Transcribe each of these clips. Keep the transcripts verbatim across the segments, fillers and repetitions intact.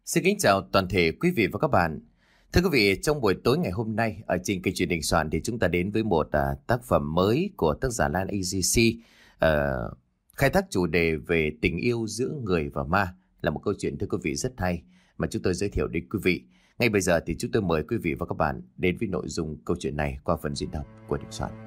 Xin kính chào toàn thể quý vị và các bạn. Thưa quý vị, trong buổi tối ngày hôm nay ở trên kênh truyền hình Soạn thì chúng ta đến với một uh, tác phẩm mới của tác giả Lan a giê xê, uh, khai thác chủ đề về tình yêu giữa người và ma, là một câu chuyện thưa quý vị rất hay mà chúng tôi giới thiệu đến quý vị. Ngay bây giờ thì chúng tôi mời quý vị và các bạn đến với nội dung câu chuyện này qua phần diễn đọc của Đình Soạn.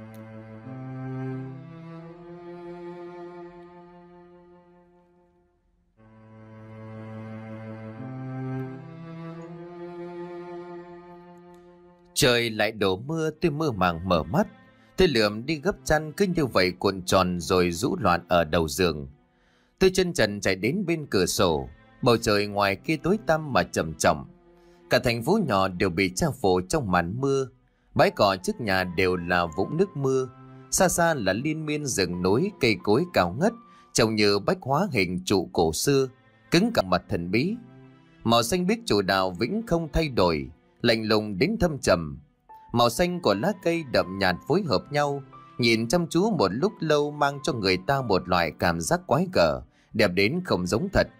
Trời lại đổ mưa, tôi mơ màng mở mắt. Tôi lượm đi gấp chăn cứ như vậy cuộn tròn rồi rũ loạn ở đầu giường. Tôi chân trần chạy đến bên cửa sổ. Bầu trời ngoài kia tối tăm mà trầm trọng. Cả thành phố nhỏ đều bị che phủ trong màn mưa. Bãi cỏ trước nhà đều là vũng nước mưa. Xa xa là liên miên rừng núi cây cối cao ngất, trông như bách hóa hình trụ cổ xưa, cứng cả mặt thần bí. Màu xanh biếc chủ đạo vĩnh không thay đổi, lạnh lùng đến thâm trầm. Màu xanh của lá cây đậm nhạt phối hợp nhau, nhìn chăm chú một lúc lâu mang cho người ta một loại cảm giác quái gở, đẹp đến không giống thật.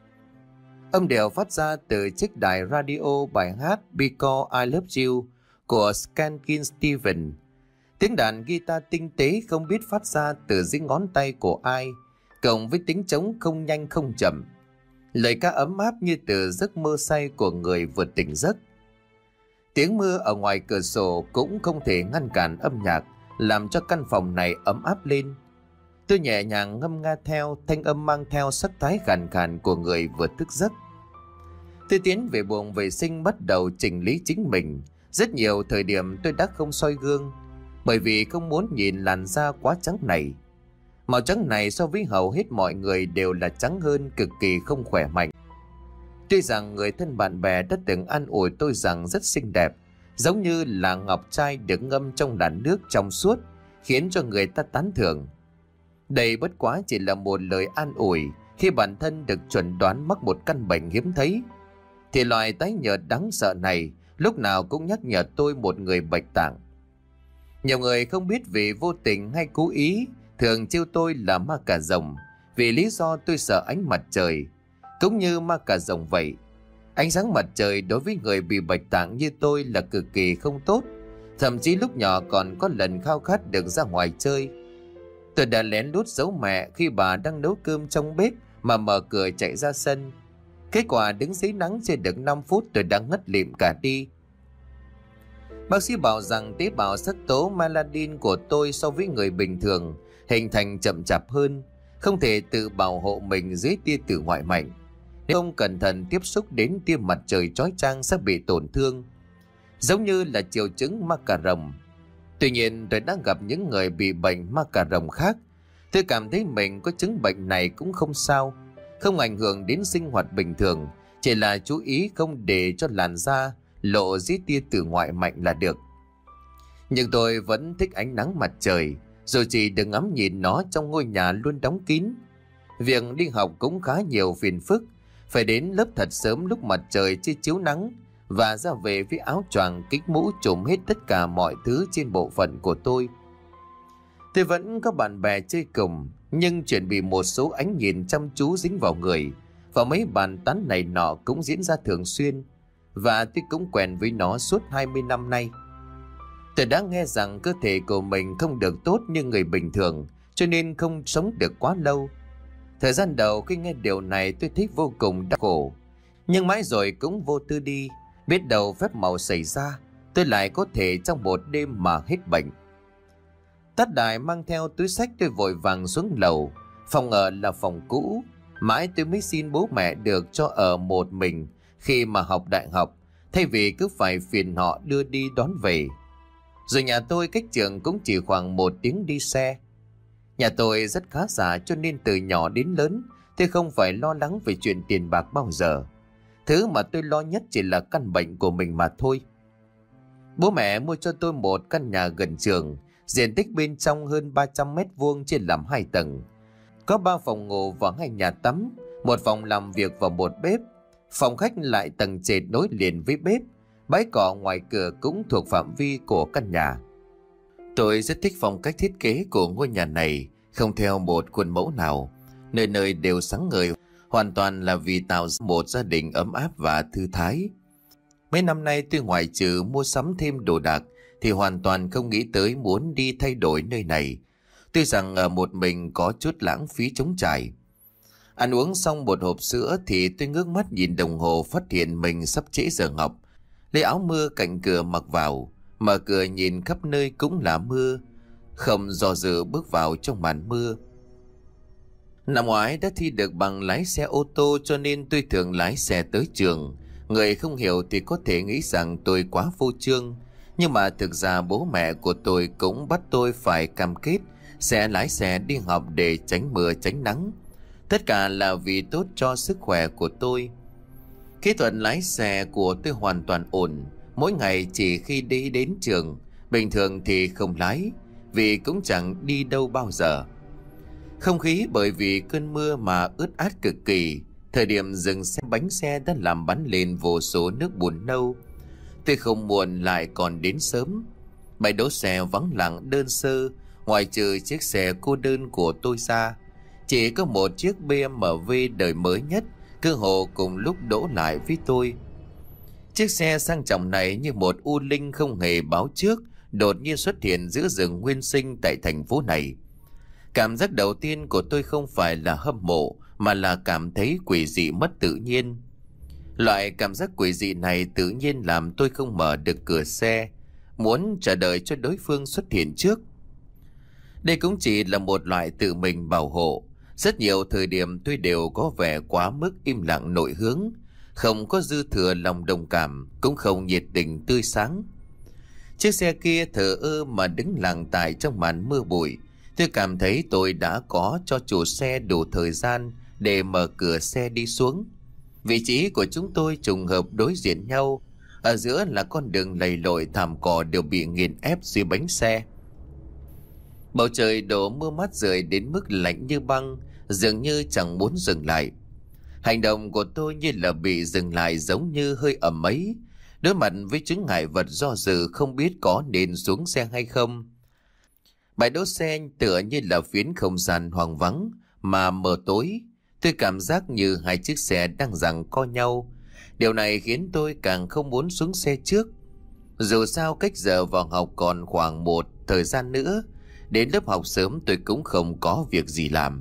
Âm điệu phát ra từ chiếc đài radio bài hát Because I Love You của Skankin Steven. Tiếng đàn guitar tinh tế không biết phát ra từ dưới ngón tay của ai, cộng với tiếng trống không nhanh không chậm. Lời ca ấm áp như từ giấc mơ say của người vừa tỉnh giấc. Tiếng mưa ở ngoài cửa sổ cũng không thể ngăn cản âm nhạc, làm cho căn phòng này ấm áp lên. Tôi nhẹ nhàng ngâm nga theo, thanh âm mang theo sắc thái khàn khàn của người vừa thức giấc. Tôi tiến về buồng vệ sinh bắt đầu chỉnh lý chính mình. Rất nhiều thời điểm tôi đã không soi gương, bởi vì không muốn nhìn làn da quá trắng này. Màu trắng này so với hầu hết mọi người đều là trắng hơn, cực kỳ không khỏe mạnh. Tuy rằng người thân bạn bè đã từng an ủi tôi rằng rất xinh đẹp, giống như là ngọc trai được ngâm trong làn nước trong suốt, khiến cho người ta tán thưởng. Đây bất quá chỉ là một lời an ủi khi bản thân được chuẩn đoán mắc một căn bệnh hiếm thấy. Thì loại tái nhợt đáng sợ này lúc nào cũng nhắc nhở tôi một người bạch tạng. Nhiều người không biết vì vô tình hay cố ý thường trêu tôi là ma cà rồng, vì lý do tôi sợ ánh mặt trời. Cũng như ma cà rồng vậy, ánh sáng mặt trời đối với người bị bạch tạng như tôi là cực kỳ không tốt. Thậm chí lúc nhỏ còn có lần khao khát được ra ngoài chơi. Tôi đã lén lút giấu mẹ khi bà đang nấu cơm trong bếp mà mở cửa chạy ra sân. Kết quả đứng dưới nắng chưa được năm phút tôi đã ngất lịm cả đi. Bác sĩ bảo rằng tế bào sắc tố melanin của tôi so với người bình thường hình thành chậm chạp hơn, không thể tự bảo hộ mình dưới tia tử ngoại mạnh. Nếu không cẩn thận tiếp xúc đến tia mặt trời chói chang sẽ bị tổn thương, giống như là triệu chứng ma cà rồng. Tuy nhiên tôi đã gặp những người bị bệnh ma cà rồng khác. Tôi cảm thấy mình có chứng bệnh này cũng không sao, không ảnh hưởng đến sinh hoạt bình thường, chỉ là chú ý không để cho làn da lộ dưới tia tử ngoại mạnh là được. Nhưng tôi vẫn thích ánh nắng mặt trời, rồi chỉ được ngắm nhìn nó trong ngôi nhà luôn đóng kín. Việc đi học cũng khá nhiều phiền phức, phải đến lớp thật sớm lúc mặt trời chưa chiếu nắng, và ra về với áo choàng kính mũ trùm hết tất cả mọi thứ trên bộ phận của tôi. Tôi vẫn có bạn bè chơi cùng, nhưng chuyện bị một số ánh nhìn chăm chú dính vào người và mấy bàn tán này nọ cũng diễn ra thường xuyên, và tôi cũng quen với nó suốt hai mươi năm nay. Tôi đã nghe rằng cơ thể của mình không được tốt như người bình thường, cho nên không sống được quá lâu. Thời gian đầu khi nghe điều này tôi thấy vô cùng đau khổ, nhưng mãi rồi cũng vô tư đi. Biết đâu phép màu xảy ra, tôi lại có thể trong một đêm mà hết bệnh. Tắt đài mang theo túi xách tôi vội vàng xuống lầu. Phòng ở là phòng cũ, mãi tôi mới xin bố mẹ được cho ở một mình khi mà học đại học, thay vì cứ phải phiền họ đưa đi đón về. Rồi nhà tôi cách trường cũng chỉ khoảng một tiếng đi xe. Nhà tôi rất khá giả, cho nên từ nhỏ đến lớn tôi không phải lo lắng về chuyện tiền bạc bao giờ. Thứ mà tôi lo nhất chỉ là căn bệnh của mình mà thôi. Bố mẹ mua cho tôi một căn nhà gần trường, diện tích bên trong hơn ba trăm mét vuông, chia làm hai tầng. Có ba phòng ngủ và hai nhà tắm, một phòng làm việc và một bếp. Phòng khách lại tầng trệt nối liền với bếp. Bãi cỏ ngoài cửa cũng thuộc phạm vi của căn nhà. Tôi rất thích phong cách thiết kế của ngôi nhà này, không theo một khuôn mẫu nào, nơi nơi đều sáng ngời, hoàn toàn là vì tạo ra một gia đình ấm áp và thư thái. Mấy năm nay tôi ngoại trừ mua sắm thêm đồ đạc thì hoàn toàn không nghĩ tới muốn đi thay đổi nơi này. Tuy rằng ở một mình có chút lãng phí trống trải. Ăn uống xong một hộp sữa thì tôi ngước mắt nhìn đồng hồ, phát hiện mình sắp trễ giờ học. Lấy áo mưa cạnh cửa mặc vào, mở cửa nhìn khắp nơi cũng là mưa, không do dự bước vào trong màn mưa. Năm ngoái đã thi được bằng lái xe ô tô cho nên tôi thường lái xe tới trường. Người không hiểu thì có thể nghĩ rằng tôi quá phô trương, nhưng mà thực ra bố mẹ của tôi cũng bắt tôi phải cam kết sẽ lái xe đi học để tránh mưa tránh nắng. Tất cả là vì tốt cho sức khỏe của tôi. Kỹ thuật lái xe của tôi hoàn toàn ổn. Mỗi ngày chỉ khi đi đến trường, bình thường thì không lái, vì cũng chẳng đi đâu bao giờ. Không khí bởi vì cơn mưa mà ướt át cực kỳ. Thời điểm dừng xe, bánh xe đã làm bắn lên vô số nước bùn nâu. Tôi không muộn lại còn đến sớm. Bãi đỗ xe vắng lặng đơn sơ, ngoài trừ chiếc xe cô đơn của tôi ra. Chỉ có một chiếc bê em vê đời mới nhất cơ hồ cùng lúc đỗ lại với tôi. Chiếc xe sang trọng này như một u linh không hề báo trước, đột nhiên xuất hiện giữa rừng nguyên sinh tại thành phố này. Cảm giác đầu tiên của tôi không phải là hâm mộ, mà là cảm thấy quỷ dị mất tự nhiên. Loại cảm giác quỷ dị này tự nhiên làm tôi không mở được cửa xe, muốn chờ đợi cho đối phương xuất hiện trước. Đây cũng chỉ là một loại tự mình bảo hộ. Rất nhiều thời điểm tôi đều có vẻ quá mức im lặng nội hướng, không có dư thừa lòng đồng cảm, cũng không nhiệt tình tươi sáng. Chiếc xe kia thờ ơ mà đứng lặng tại trong màn mưa bụi. Tôi cảm thấy tôi đã có cho chủ xe đủ thời gian để mở cửa xe đi xuống. Vị trí của chúng tôi trùng hợp đối diện nhau. Ở giữa là con đường lầy lội, thảm cỏ đều bị nghiền ép dưới bánh xe. Bầu trời đổ mưa mát rơi đến mức lạnh như băng, dường như chẳng muốn dừng lại. Hành động của tôi như là bị dừng lại, giống như hơi ẩm ấy. Đối mặt với chướng ngại vật do dự không biết có nên xuống xe hay không. Bãi đỗ xe tựa như là phiến không gian hoang vắng mà mờ tối. Tôi cảm giác như hai chiếc xe đang giằng co nhau. Điều này khiến tôi càng không muốn xuống xe trước. Dù sao cách giờ vào học còn khoảng một thời gian nữa. Đến lớp học sớm tôi cũng không có việc gì làm.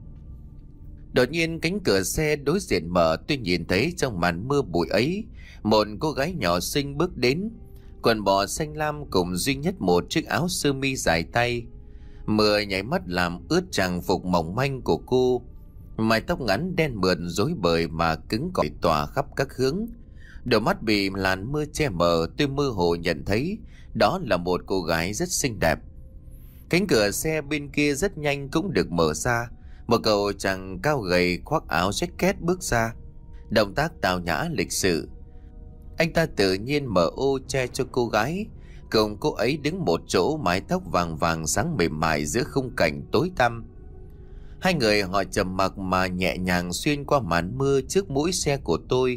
Đột nhiên cánh cửa xe đối diện mở, tôi nhìn thấy trong màn mưa bụi ấy một cô gái nhỏ xinh bước đến. Quần bò xanh lam cùng duy nhất một chiếc áo sơ mi dài tay. Mưa nháy mắt làm ướt trang phục mỏng manh của cô. Mái tóc ngắn đen mượt rối bời mà cứng cỏi tỏa khắp các hướng. Đôi mắt bị làn mưa che mờ, tôi mơ hồ nhận thấy đó là một cô gái rất xinh đẹp. Cánh cửa xe bên kia rất nhanh cũng được mở ra. Một cậu chàng cao gầy khoác áo jacket bước ra, động tác tao nhã lịch sự. Anh ta tự nhiên mở ô che cho cô gái, cùng cô ấy đứng một chỗ, mái tóc vàng vàng sáng mềm mại giữa khung cảnh tối tăm. Hai người họ trầm mặc mà nhẹ nhàng xuyên qua màn mưa trước mũi xe của tôi.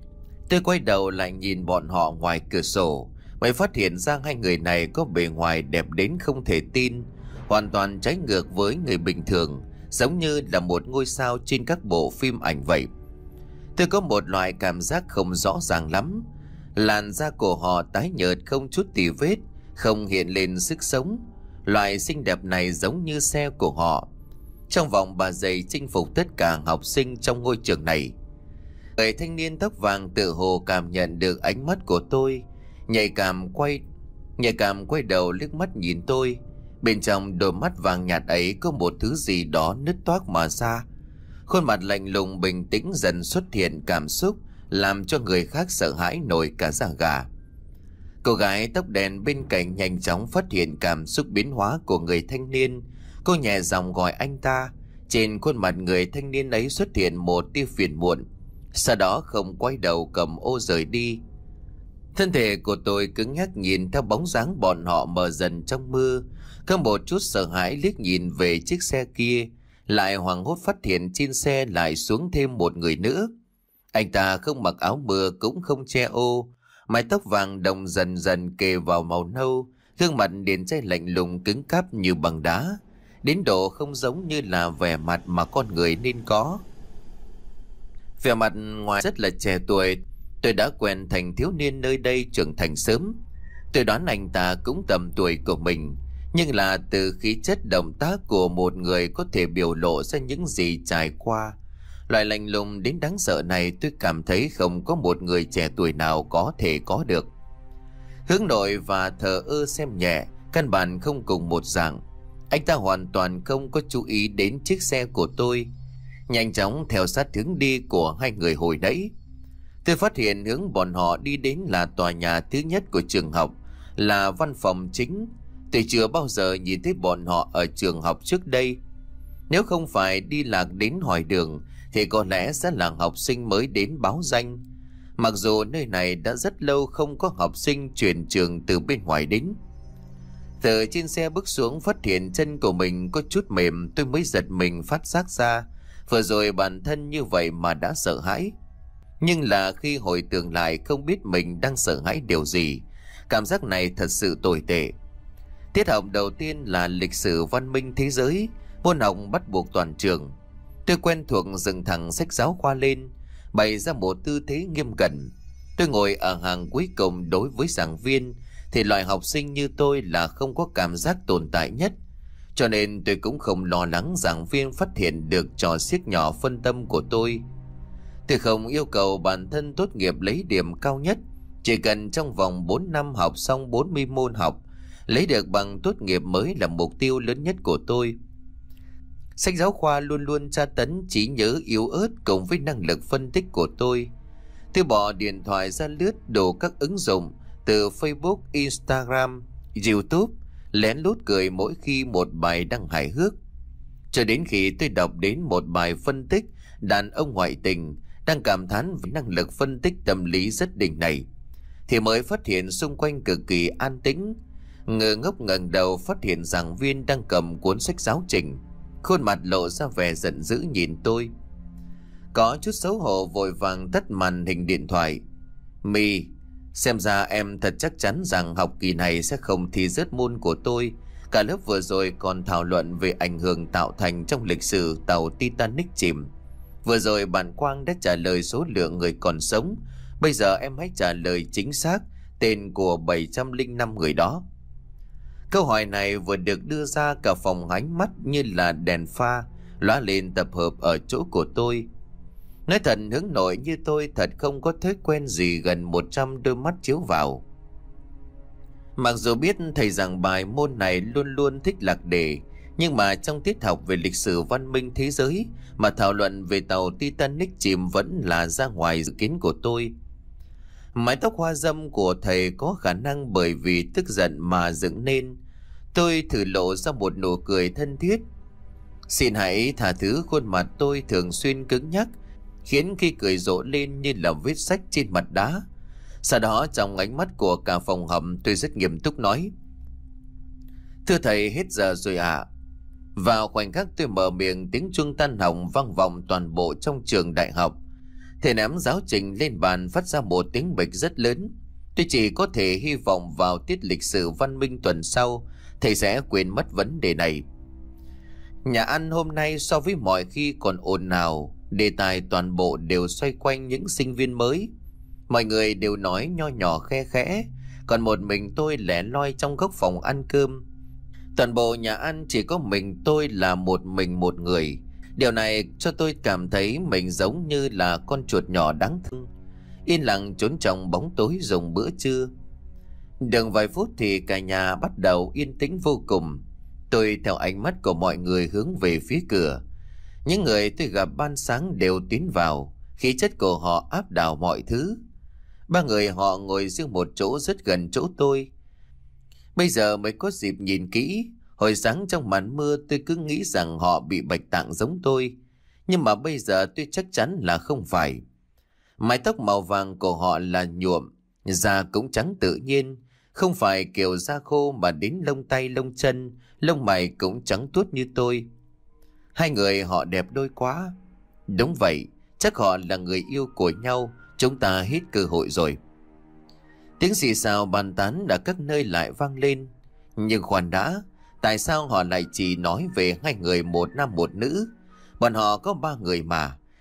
Tôi quay đầu lại nhìn bọn họ ngoài cửa sổ, mới phát hiện ra hai người này có bề ngoài đẹp đến không thể tin, hoàn toàn trái ngược với người bình thường, giống như là một ngôi sao trên các bộ phim ảnh vậy. Tôi có một loại cảm giác không rõ ràng lắm. Làn da của họ tái nhợt không chút tì vết, không hiện lên sức sống. Loại xinh đẹp này giống như xe của họ. Trong vòng ba giây chinh phục tất cả học sinh trong ngôi trường này. Người thanh niên tóc vàng tự hồ cảm nhận được ánh mắt của tôi, nhạy cảm quay nhạy cảm quay đầu liếc mắt nhìn tôi. Bên trong đôi mắt vàng nhạt ấy có một thứ gì đó nứt toác mà ra. Khuôn mặt lạnh lùng bình tĩnh dần xuất hiện cảm xúc, làm cho người khác sợ hãi nổi cả da gà. Cô gái tóc đen bên cạnh nhanh chóng phát hiện cảm xúc biến hóa của người thanh niên. Cô nhẹ giọng gọi anh ta. Trên khuôn mặt người thanh niên ấy xuất hiện một tia phiền muộn, sau đó không quay đầu cầm ô rời đi. Thân thể của tôi cứng nhắc nhìn theo bóng dáng bọn họ mờ dần trong mưa. Có một chút sợ hãi liếc nhìn về chiếc xe kia, lại hoảng hốt phát hiện trên xe lại xuống thêm một người nữa. Anh ta không mặc áo mưa cũng không che ô, mái tóc vàng đồng dần dần kề vào màu nâu, gương mặt điển trai lạnh lùng cứng cáp như bằng đá, đến độ không giống như là vẻ mặt mà con người nên có. Vẻ mặt ngoài rất là trẻ tuổi, tôi đã quen thành thiếu niên nơi đây trưởng thành sớm. Tôi đoán anh ta cũng tầm tuổi của mình, nhưng là từ khí chất động tác của một người có thể biểu lộ ra những gì trải qua. Loại lạnh lùng đến đáng sợ này tôi cảm thấy không có một người trẻ tuổi nào có thể có được. Hướng nội và thờ ơ xem nhẹ, căn bản không cùng một dạng. Anh ta hoàn toàn không có chú ý đến chiếc xe của tôi, nhanh chóng theo sát hướng đi của hai người hồi nãy. Tôi phát hiện hướng bọn họ đi đến là tòa nhà thứ nhất của trường học, là văn phòng chính. Tôi chưa bao giờ nhìn thấy bọn họ ở trường học trước đây. Nếu không phải đi lạc đến hỏi đường thì có lẽ sẽ là học sinh mới đến báo danh. Mặc dù nơi này đã rất lâu không có học sinh chuyển trường từ bên ngoài đến. Từ trên xe bước xuống phát hiện chân của mình có chút mềm, tôi mới giật mình phát giác ra vừa rồi bản thân như vậy mà đã sợ hãi. Nhưng là khi hồi tưởng lại không biết mình đang sợ hãi điều gì. Cảm giác này thật sự tồi tệ. Tiết học đầu tiên là lịch sử văn minh thế giới, môn học bắt buộc toàn trường. Tôi quen thuộc dựng thẳng sách giáo khoa lên, bày ra một tư thế nghiêm cẩn. Tôi ngồi ở hàng cuối cùng. Đối với giảng viên thì loại học sinh như tôi là không có cảm giác tồn tại nhất, cho nên tôi cũng không lo lắng giảng viên phát hiện được trò xiếc nhỏ phân tâm của tôi. Tôi không yêu cầu bản thân tốt nghiệp lấy điểm cao nhất, chỉ cần trong vòng bốn năm học xong bốn mươi môn học, lấy được bằng tốt nghiệp mới là mục tiêu lớn nhất của tôi. Sách giáo khoa luôn luôn tra tấn trí nhớ yếu ớt cùng với năng lực phân tích của tôi. Tôi bỏ điện thoại ra lướt đủ các ứng dụng từ Facebook, Instagram, YouTube, lén lút cười mỗi khi một bài đăng hài hước. Cho đến khi tôi đọc đến một bài phân tích đàn ông ngoại tình đang cảm thán về năng lực phân tích tâm lý rất đỉnh này, thì mới phát hiện xung quanh cực kỳ an tĩnh. Ngơ ngốc ngẩng đầu phát hiện giảng viên đang cầm cuốn sách giáo trình, khuôn mặt lộ ra vẻ giận dữ nhìn tôi. Có chút xấu hổ vội vàng tắt màn hình điện thoại. My, xem ra em thật chắc chắn rằng học kỳ này sẽ không thi rớt môn của tôi. Cả lớp vừa rồi còn thảo luận về ảnh hưởng tạo thành trong lịch sử tàu Titanic chìm. Vừa rồi bạn Quang đã trả lời số lượng người còn sống. Bây giờ em hãy trả lời chính xác tên của bảy trăm lẻ năm người đó. Câu hỏi này vừa được đưa ra, cả phòng ánh mắt như là đèn pha lóa lên tập hợp ở chỗ của tôi. Nói thật, hướng nội như tôi thật không có thói quen gì gần một trăm đôi mắt chiếu vào. Mặc dù biết thầy giảng bài môn này luôn luôn thích lạc đề, nhưng mà trong tiết học về lịch sử văn minh thế giới mà thảo luận về tàu Titanic chìm vẫn là ra ngoài dự kiến của tôi. Mái tóc hoa râm của thầy có khả năng bởi vì tức giận mà dựng nên. Tôi thử lộ ra một nụ cười thân thiết. Xin hãy tha thứ khuôn mặt tôi thường xuyên cứng nhắc, khiến khi cười rộ lên như là vết rách trên mặt đá. Sau đó trong ánh mắt của cả phòng học tôi rất nghiêm túc nói: Thưa thầy, hết giờ rồi ạ. À. Vào khoảnh khắc tôi mở miệng, tiếng chuông tan học vang vọng toàn bộ trong trường đại học. Thầy ném giáo trình lên bàn phát ra một tiếng bịch rất lớn. Tôi chỉ có thể hy vọng vào tiết lịch sử văn minh tuần sau thầy sẽ quên mất vấn đề này. Nhà ăn hôm nay so với mọi khi còn ồn ào, đề tài toàn bộ đều xoay quanh những sinh viên mới. Mọi người đều nói nho nhỏ khe khẽ, còn một mình tôi lẻ loi trong góc phòng ăn cơm. Toàn bộ nhà ăn chỉ có mình tôi là một mình một người. Điều này cho tôi cảm thấy mình giống như là con chuột nhỏ đáng thương, yên lặng trốn trong bóng tối dùng bữa trưa. Được vài phút thì cả nhà bắt đầu yên tĩnh vô cùng. Tôi theo ánh mắt của mọi người hướng về phía cửa. Những người tôi gặp ban sáng đều tiến vào, khí chất của họ áp đảo mọi thứ. Ba người họ ngồi riêng một chỗ rất gần chỗ tôi. Bây giờ mới có dịp nhìn kỹ. Hồi sáng trong màn mưa tôi cứ nghĩ rằng họ bị bạch tạng giống tôi, nhưng mà bây giờ tôi chắc chắn là không phải. Mái tóc màu vàng của họ là nhuộm, da cũng trắng tự nhiên, không phải kiểu da khô mà đến lông tay lông chân, lông mày cũng trắng tuốt như tôi. Hai người họ đẹp đôi quá. Đúng vậy, chắc họ là người yêu của nhau. Chúng ta hết cơ hội rồi. Tiếng xì xào bàn tán ở các nơi lại vang lên. Nhưng khoan đã, tại sao họ lại chỉ nói về hai người một nam một nữ? Bọn họ có ba người mà.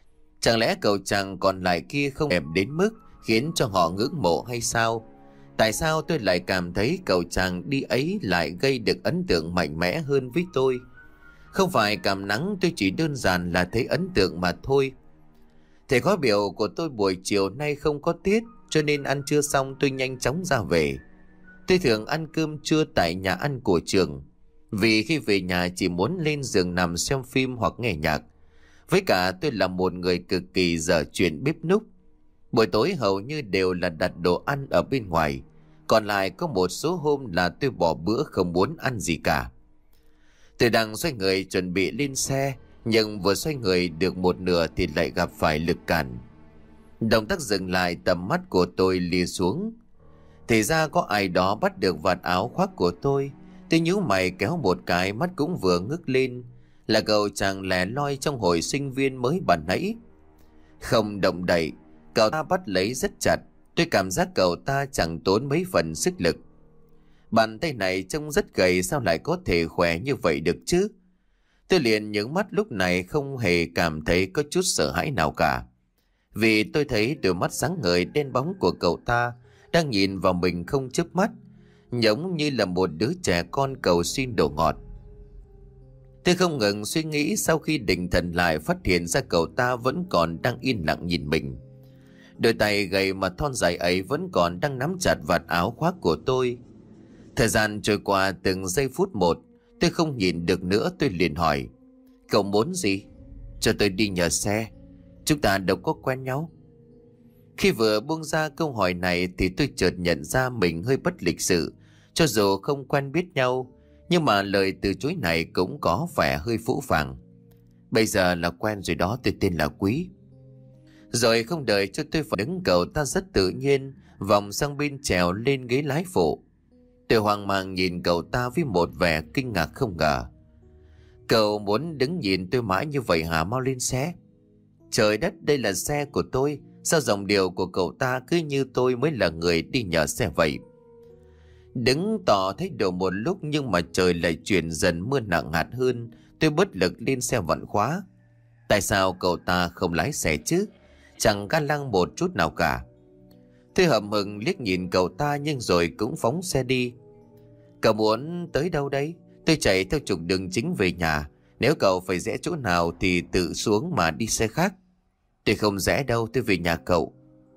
Chẳng lẽ cậu chàng còn lại kia không đẹp đến mức khiến cho họ ngưỡng mộ hay sao? Tại sao tôi lại cảm thấy cậu chàng đi ấy lại gây được ấn tượng mạnh mẽ hơn với tôi? Không phải cảm nắng, tôi chỉ đơn giản là thấy ấn tượng mà thôi. Thầy khóa biểu của tôi buổi chiều nay không có tiết, cho nên ăn trưa xong tôi nhanh chóng ra về. Tôi thường ăn cơm trưa tại nhà ăn của trường, vì khi về nhà chỉ muốn lên giường nằm xem phim hoặc nghe nhạc. Với cả tôi là một người cực kỳ dở chuyện bếp núc. Buổi tối hầu như đều là đặt đồ ăn ở bên ngoài. Còn lại có một số hôm là tôi bỏ bữa không muốn ăn gì cả. Tôi đang xoay người chuẩn bị lên xe, nhưng vừa xoay người được một nửa thì lại gặp phải lực cản. Động tác dừng lại, tầm mắt của tôi lìa xuống. Thì ra có ai đó bắt được vạt áo khoác của tôi. Tôi nhíu mày kéo một cái, mắt cũng vừa ngước lên. Là cậu chàng lẻ loi trong hồi sinh viên mới bàn nãy. Không động đậy, cậu ta bắt lấy rất chặt. Tôi cảm giác cậu ta chẳng tốn mấy phần sức lực. Bàn tay này trông rất gầy, sao lại có thể khỏe như vậy được chứ? Tôi liền nhướng mắt, lúc này không hề cảm thấy có chút sợ hãi nào cả. Vì tôi thấy đôi mắt sáng ngời đen bóng của cậu ta đang nhìn vào mình không chớp mắt, giống như là một đứa trẻ con cầu xin đồ ngọt. Tôi không ngừng suy nghĩ, sau khi định thần lại phát hiện ra cậu ta vẫn còn đang yên lặng nhìn mình. Đôi tay gầy mà thon dài ấy vẫn còn đang nắm chặt vạt áo khoác của tôi. Thời gian trôi qua từng giây phút một, tôi không nhìn được nữa, tôi liền hỏi: cậu muốn gì? Cho tôi đi nhờ xe, chúng ta đâu có quen nhau. Khi vừa buông ra câu hỏi này thì tôi chợt nhận ra mình hơi bất lịch sự. Cho dù không quen biết nhau, nhưng mà lời từ chối này cũng có vẻ hơi phũ phàng. Bây giờ là quen rồi đó, tôi tên là Quý. Rồi không đợi cho tôi phản ứng, cậu ta rất tự nhiên vòng sang bên trèo lên ghế lái phụ. Tôi hoang mang nhìn cậu ta với một vẻ kinh ngạc không ngờ. Cậu muốn đứng nhìn tôi mãi như vậy hả? Mau lên xe. Trời đất, đây là xe của tôi. Sao giọng điệu của cậu ta cứ như tôi mới là người đi nhờ xe vậy? Đứng tỏ thái độ một lúc nhưng mà trời lại chuyển dần mưa nặng hạt hơn. Tôi bất lực lên xe vặn khóa. Tại sao cậu ta không lái xe chứ? Chẳng ga lăng một chút nào cả. Tôi hậm hực liếc nhìn cậu ta nhưng rồi cũng phóng xe đi. Cậu muốn tới đâu đấy? Tôi chạy theo trục đường chính về nhà. Nếu cậu phải rẽ chỗ nào thì tự xuống mà đi xe khác. Tôi không rẽ đâu, tôi về nhà cậu.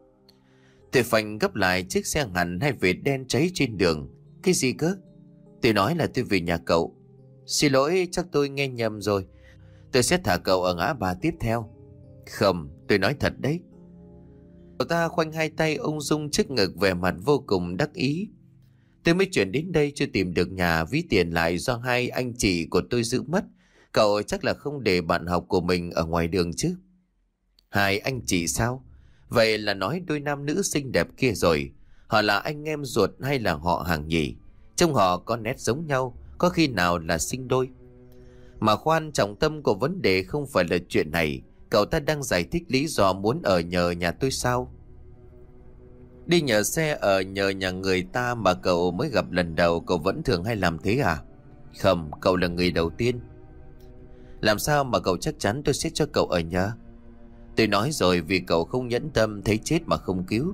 Tôi phanh gấp lại chiếc xe hẳn hai vệt đen cháy trên đường. Cái gì cơ? Tôi nói là tôi về nhà cậu. Xin lỗi, chắc tôi nghe nhầm rồi. Tôi sẽ thả cậu ở ngã ba tiếp theo. Không, tôi nói thật đấy. Cậu ta khoanh hai tay ung dung trước ngực, vẻ mặt vô cùng đắc ý. Tôi mới chuyển đến đây chưa tìm được nhà, ví tiền lại do hai anh chị của tôi giữ mất. Cậu chắc là không để bạn học của mình ở ngoài đường chứ? Hai anh chị sao? Vậy là nói đôi nam nữ xinh đẹp kia rồi. Họ là anh em ruột hay là họ hàng nhỉ? Trông họ có nét giống nhau, có khi nào là sinh đôi? Mà khoan, trọng tâm của vấn đề không phải là chuyện này. Cậu ta đang giải thích lý do muốn ở nhờ nhà tôi sao? Đi nhờ xe ở nhờ nhà người ta mà cậu mới gặp lần đầu, cậu vẫn thường hay làm thế à? Không, cậu là người đầu tiên. Làm sao mà cậu chắc chắn tôi sẽ cho cậu ở nhờ? Tôi nói rồi, vì cậu không nhẫn tâm thấy chết mà không cứu.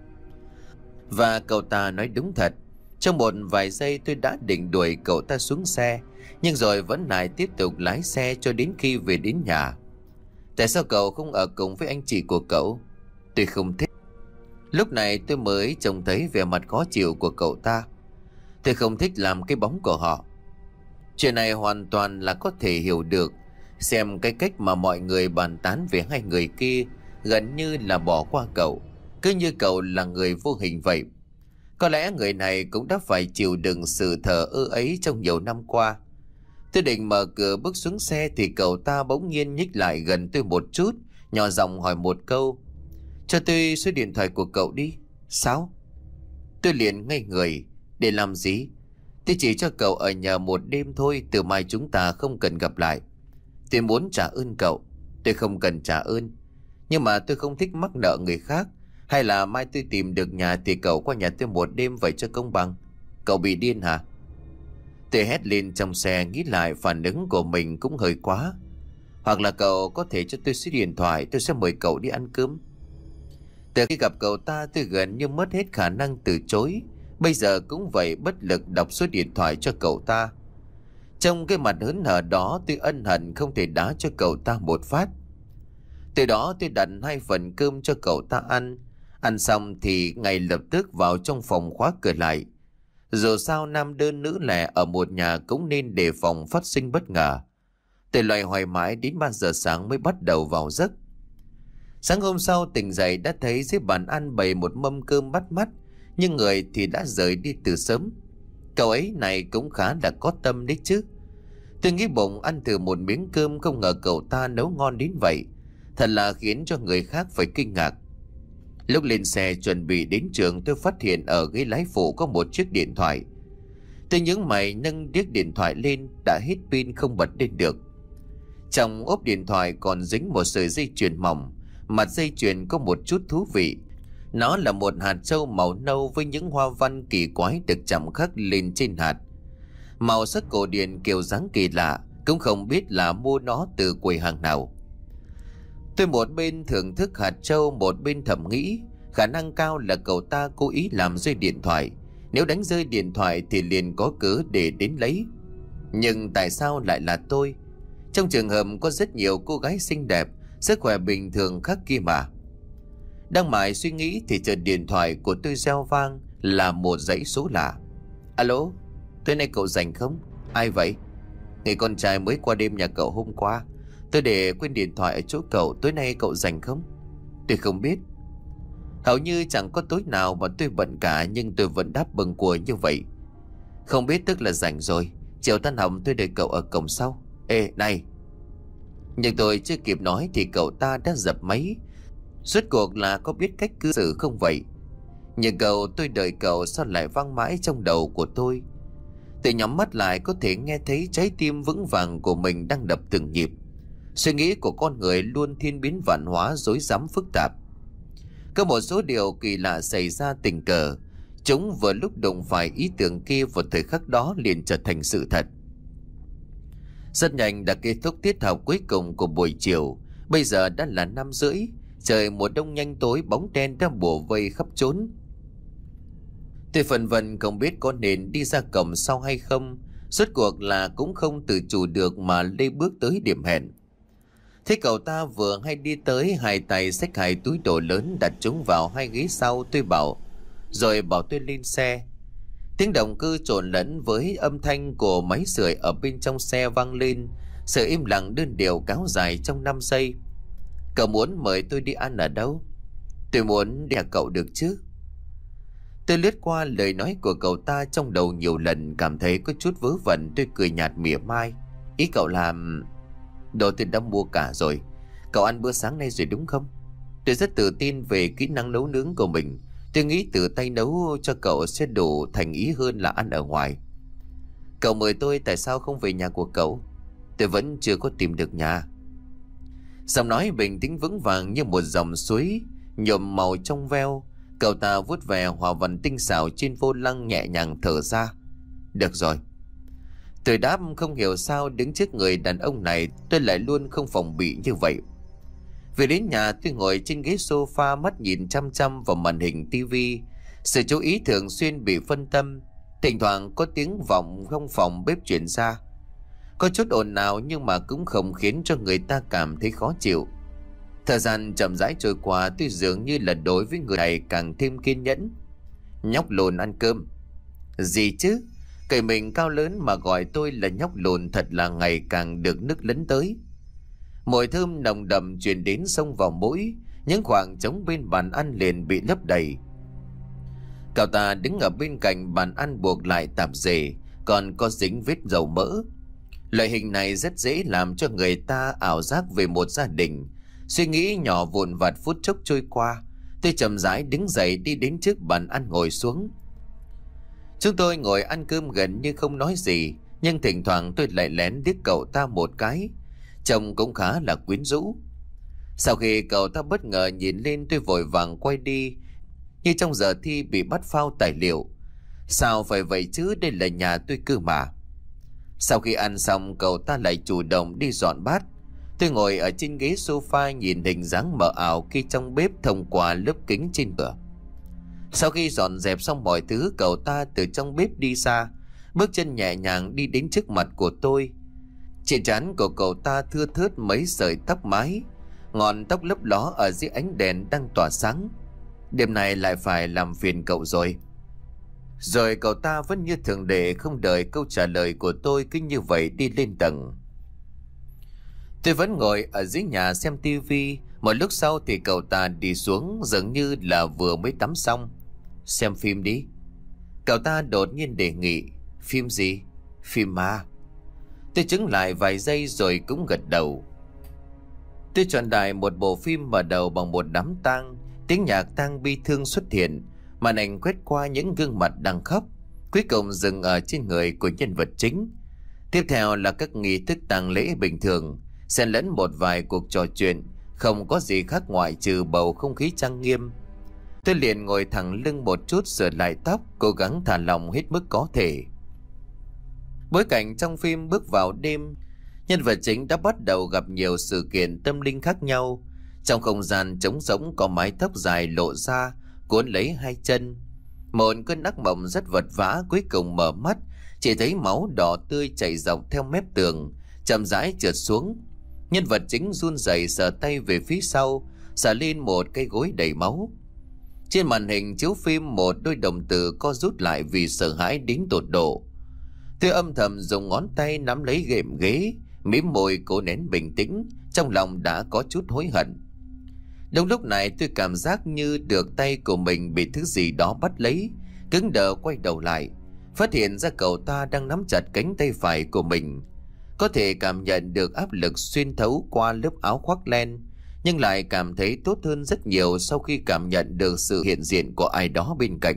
Và cậu ta nói đúng thật. Trong một vài giây tôi đã định đuổi cậu ta xuống xe, nhưng rồi vẫn lại tiếp tục lái xe cho đến khi về đến nhà. Tại sao cậu không ở cùng với anh chị của cậu? Tôi không thích. Lúc này tôi mới trông thấy vẻ mặt khó chịu của cậu ta. Tôi không thích làm cái bóng của họ. Chuyện này hoàn toàn là có thể hiểu được. Xem cái cách mà mọi người bàn tán về hai người kia gần như là bỏ qua cậu, cứ như cậu là người vô hình vậy. Có lẽ người này cũng đã phải chịu đựng sự thờ ơ ấy trong nhiều năm qua. Tôi định mở cửa bước xuống xe thì cậu ta bỗng nhiên nhích lại gần tôi một chút, nhỏ giọng hỏi một câu: cho tôi số điện thoại của cậu đi. Sao? Tôi liền ngây người. Để làm gì? Tôi chỉ cho cậu ở nhờ một đêm thôi, từ mai chúng ta không cần gặp lại. Tôi muốn trả ơn cậu. Tôi không cần trả ơn, nhưng mà tôi không thích mắc nợ người khác. Hay là mai tôi tìm được nhà thì cậu qua nhà tôi một đêm, vậy cho công bằng. Cậu bị điên hả? Tôi hét lên trong xe, nghĩ lại phản ứng của mình cũng hơi quá. Hoặc là cậu có thể cho tôi số điện thoại, tôi sẽ mời cậu đi ăn cơm. Từ khi gặp cậu ta tôi gần như mất hết khả năng từ chối. Bây giờ cũng vậy, bất lực đọc số điện thoại cho cậu ta. Trong cái mặt hớn hở đó tôi ân hận không thể đá cho cậu ta một phát. Từ đó tôi đặt hai phần cơm cho cậu ta ăn. Ăn xong thì ngay lập tức vào trong phòng khóa cửa lại. Dù sao nam đơn nữ lẻ ở một nhà cũng nên đề phòng phát sinh bất ngờ. Tôi loay hoay mãi đến ba giờ sáng mới bắt đầu vào giấc. Sáng hôm sau tỉnh dậy đã thấy dưới bàn ăn bày một mâm cơm bắt mắt, nhưng người thì đã rời đi từ sớm. Cậu ấy này cũng khá là có tâm đấy chứ. Tôi nghĩ bụng ăn thử một miếng cơm, không ngờ cậu ta nấu ngon đến vậy. Thật là khiến cho người khác phải kinh ngạc. Lúc lên xe chuẩn bị đến trường tôi phát hiện ở ghế lái phụ có một chiếc điện thoại. Tôi nhướng mày nâng chiếc điện thoại lên, đã hết pin không bật lên được. Trong ốp điện thoại còn dính một sợi dây chuyền mỏng. Mặt dây chuyền có một chút thú vị. Nó là một hạt châu màu nâu với những hoa văn kỳ quái được chạm khắc lên trên hạt. Màu sắc cổ điển kiểu dáng kỳ lạ, cũng không biết là mua nó từ quầy hàng nào. Tôi một bên thưởng thức hạt châu, một bên thầm nghĩ khả năng cao là cậu ta cố ý làm rơi điện thoại. Nếu đánh rơi điện thoại thì liền có cớ để đến lấy. Nhưng tại sao lại là tôi? Trong trường hợp có rất nhiều cô gái xinh đẹp, sức khỏe bình thường khác kia mà. Đang mải suy nghĩ thì chợt điện thoại của tôi reo vang là một dãy số lạ. Alo, tối nay cậu rảnh không? Ai vậy? Người con trai mới qua đêm nhà cậu hôm qua. Tôi để quên điện thoại ở chỗ cậu, tối nay cậu rảnh không? Tôi không biết. Hầu như chẳng có tối nào mà tôi bận cả, nhưng tôi vẫn đáp bâng quờ như vậy. Không biết tức là rảnh rồi. Chiều tan học tôi đợi cậu ở cổng sau. Ê này. Nhưng tôi chưa kịp nói thì cậu ta đã dập máy. Rốt cuộc là có biết cách cư xử không vậy? Nhưng cậu tôi đợi cậu sao lại vang mãi trong đầu của tôi. Tôi nhắm mắt lại có thể nghe thấy trái tim vững vàng của mình đang đập từng nhịp. Suy nghĩ của con người luôn thiên biến vạn hóa, rối rắm phức tạp. Có một số điều kỳ lạ xảy ra tình cờ. Chúng vừa lúc đụng phải ý tưởng kia vào thời khắc đó liền trở thành sự thật. Rất nhanh đã kết thúc tiết học cuối cùng của buổi chiều. Bây giờ đã là năm rưỡi. Trời mùa đông nhanh tối, bóng đen đã bủa vây khắp trốn. Tôi phần vân không biết có nên đi ra cổng sau hay không. Rốt cuộc là cũng không tự chủ được mà lê bước tới điểm hẹn. Thế cậu ta vừa hay đi tới, hai tay xách hai túi đồ lớn đặt chúng vào hai ghế sau. Tôi bảo rồi bảo tôi lên xe. Tiếng động cơ trộn lẫn với âm thanh của máy sưởi ở bên trong xe vang lên. Sự im lặng đơn điệu kéo dài trong năm giây. Cậu muốn mời tôi đi ăn ở đâu? Tôi muốn đi à cậu được chứ? Tôi lướt qua lời nói của cậu ta trong đầu nhiều lần, cảm thấy có chút vớ vẩn. Tôi cười nhạt mỉa mai. Ý cậu làm... Đồ tôi đã mua cả rồi. Cậu ăn bữa sáng nay rồi đúng không? Tôi rất tự tin về kỹ năng nấu nướng của mình. Tôi nghĩ tự tay nấu cho cậu sẽ đủ thành ý hơn là ăn ở ngoài. Cậu mời tôi tại sao không về nhà của cậu? Tôi vẫn chưa có tìm được nhà. Giọng nói bình tĩnh vững vàng như một dòng suối nhuộm màu trong veo. Cậu ta vuốt về hòa văn tinh xảo trên vô lăng, nhẹ nhàng thở ra. Được rồi. Tôi đáp, không hiểu sao đứng trước người đàn ông này tôi lại luôn không phòng bị như vậy. Về đến nhà tôi ngồi trên ghế sofa, mắt nhìn chăm chăm vào màn hình tivi. Sự chú ý thường xuyên bị phân tâm. Thỉnh thoảng có tiếng vọng trong phòng bếp truyền ra. Có chút ồn ào nhưng mà cũng không khiến cho người ta cảm thấy khó chịu. Thời gian chậm rãi trôi qua, tôi dường như là đối với người này càng thêm kiên nhẫn. Nhóc lùn ăn cơm. Gì chứ? Cậy mình cao lớn mà gọi tôi là nhóc lùn thật là ngày càng được nức lấn tới. Mùi thơm nồng đậm truyền đến xông vào mũi. Những khoảng trống bên bàn ăn liền bị lấp đầy. Cậu ta đứng ở bên cạnh bàn ăn buộc lại tạp dề, còn có dính vết dầu mỡ. Loại hình này rất dễ làm cho người ta ảo giác về một gia đình. Suy nghĩ nhỏ vụn vặt phút chốc trôi qua. Tôi chậm rãi đứng dậy đi đến trước bàn ăn ngồi xuống. Chúng tôi ngồi ăn cơm gần như không nói gì, nhưng thỉnh thoảng tôi lại lén liếc cậu ta một cái. Trông cũng khá là quyến rũ. Sau khi cậu ta bất ngờ nhìn lên, tôi vội vàng quay đi, như trong giờ thi bị bắt phao tài liệu. Sao phải vậy chứ, đây là nhà tôi cơ mà. Sau khi ăn xong, cậu ta lại chủ động đi dọn bát. Tôi ngồi ở trên ghế sofa nhìn hình dáng mờ ảo khi trong bếp thông qua lớp kính trên cửa. Sau khi dọn dẹp xong mọi thứ, cậu ta từ trong bếp đi ra, bước chân nhẹ nhàng đi đến trước mặt của tôi. Trên trán của cậu ta thưa thớt mấy sợi tóc mái, ngọn tóc lấp ló ở dưới ánh đèn đang tỏa sáng. Đêm này lại phải làm phiền cậu rồi. Rồi cậu ta vẫn như thường lệ không đợi câu trả lời của tôi, cứ như vậy đi lên tầng. Tôi vẫn ngồi ở dưới nhà xem tivi. Một lúc sau thì cậu ta đi xuống, dường như là vừa mới tắm xong. Xem phim đi, cậu ta đột nhiên đề nghị. Phim gì? Phim ma. Tôi chững lại vài giây rồi cũng gật đầu. Tôi chọn đại một bộ phim mở đầu bằng một đám tang. Tiếng nhạc tang bi thương xuất hiện, màn ảnh quét qua những gương mặt đang khóc, cuối cùng dừng ở trên người của nhân vật chính. Tiếp theo là các nghi thức tang lễ bình thường, xen lẫn một vài cuộc trò chuyện, không có gì khác ngoại trừ bầu không khí trang nghiêm. Tôi liền ngồi thẳng lưng một chút, sửa lại tóc, cố gắng thả lỏng hết mức có thể. Bối cảnh trong phim bước vào đêm, nhân vật chính đã bắt đầu gặp nhiều sự kiện tâm linh khác nhau. Trong không gian trống rỗng có mái tóc dài lộ ra, cuốn lấy hai chân. Một cơn ác mộng rất vật vã cuối cùng mở mắt, chỉ thấy máu đỏ tươi chảy dọc theo mép tường, chậm rãi trượt xuống. Nhân vật chính run rẩy sờ tay về phía sau, sờ lên một cái gối đầy máu. Trên màn hình chiếu phim, một đôi đồng tử co rút lại vì sợ hãi đến tột độ. Tôi âm thầm dùng ngón tay nắm lấy ghệm ghế, mím môi cố nén bình tĩnh, trong lòng đã có chút hối hận. Đúng lúc này tôi cảm giác như được tay của mình bị thứ gì đó bắt lấy, cứng đờ quay đầu lại, phát hiện ra cậu ta đang nắm chặt cánh tay phải của mình. Có thể cảm nhận được áp lực xuyên thấu qua lớp áo khoác len, nhưng lại cảm thấy tốt hơn rất nhiều sau khi cảm nhận được sự hiện diện của ai đó bên cạnh.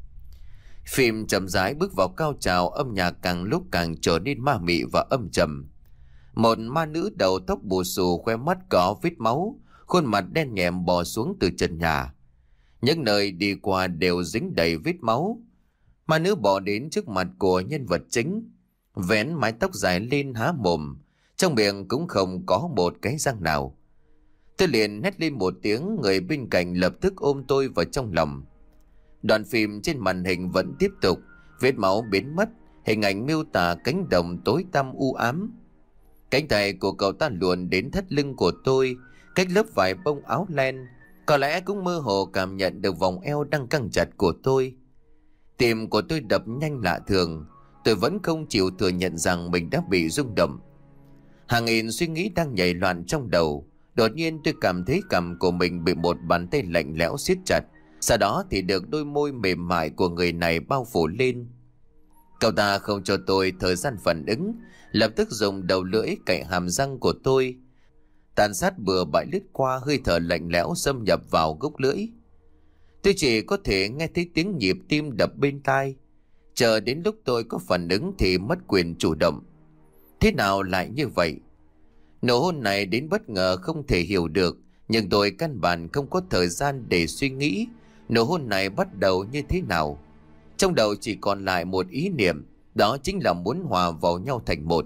Phim chậm rãi bước vào cao trào, âm nhạc càng lúc càng trở nên ma mị và âm trầm. Một ma nữ đầu tóc bù xù, khoe mắt có vết máu, khuôn mặt đen nhẹm bò xuống từ trần nhà. Những nơi đi qua đều dính đầy vết máu. Ma nữ bò đến trước mặt của nhân vật chính, vén mái tóc dài lên há mồm, trong miệng cũng không có một cái răng nào. Tôi liền hét lên một tiếng, người bên cạnh lập tức ôm tôi vào trong lòng. Đoạn phim trên màn hình vẫn tiếp tục, vết máu biến mất, hình ảnh miêu tả cánh đồng tối tăm u ám. Cánh tay của cậu ta luồn đến thắt lưng của tôi, cách lớp vải bông áo len, có lẽ cũng mơ hồ cảm nhận được vòng eo đang căng chặt của tôi. Tim của tôi đập nhanh lạ thường, tôi vẫn không chịu thừa nhận rằng mình đã bị rung động. Hàng nghìn suy nghĩ đang nhảy loạn trong đầu. Đột nhiên tôi cảm thấy cằm của mình bị một bàn tay lạnh lẽo siết chặt, sau đó thì được đôi môi mềm mại của người này bao phủ lên. Cậu ta không cho tôi thời gian phản ứng, lập tức dùng đầu lưỡi cạy hàm răng của tôi, tàn sát bừa bãi lướt qua, hơi thở lạnh lẽo xâm nhập vào gốc lưỡi. Tôi chỉ có thể nghe thấy tiếng nhịp tim đập bên tai. Chờ đến lúc tôi có phản ứng thì mất quyền chủ động. Thế nào lại như vậy? Nụ hôn này đến bất ngờ không thể hiểu được, nhưng tôi căn bản không có thời gian để suy nghĩ nụ hôn này bắt đầu như thế nào. Trong đầu chỉ còn lại một ý niệm, đó chính là muốn hòa vào nhau thành một.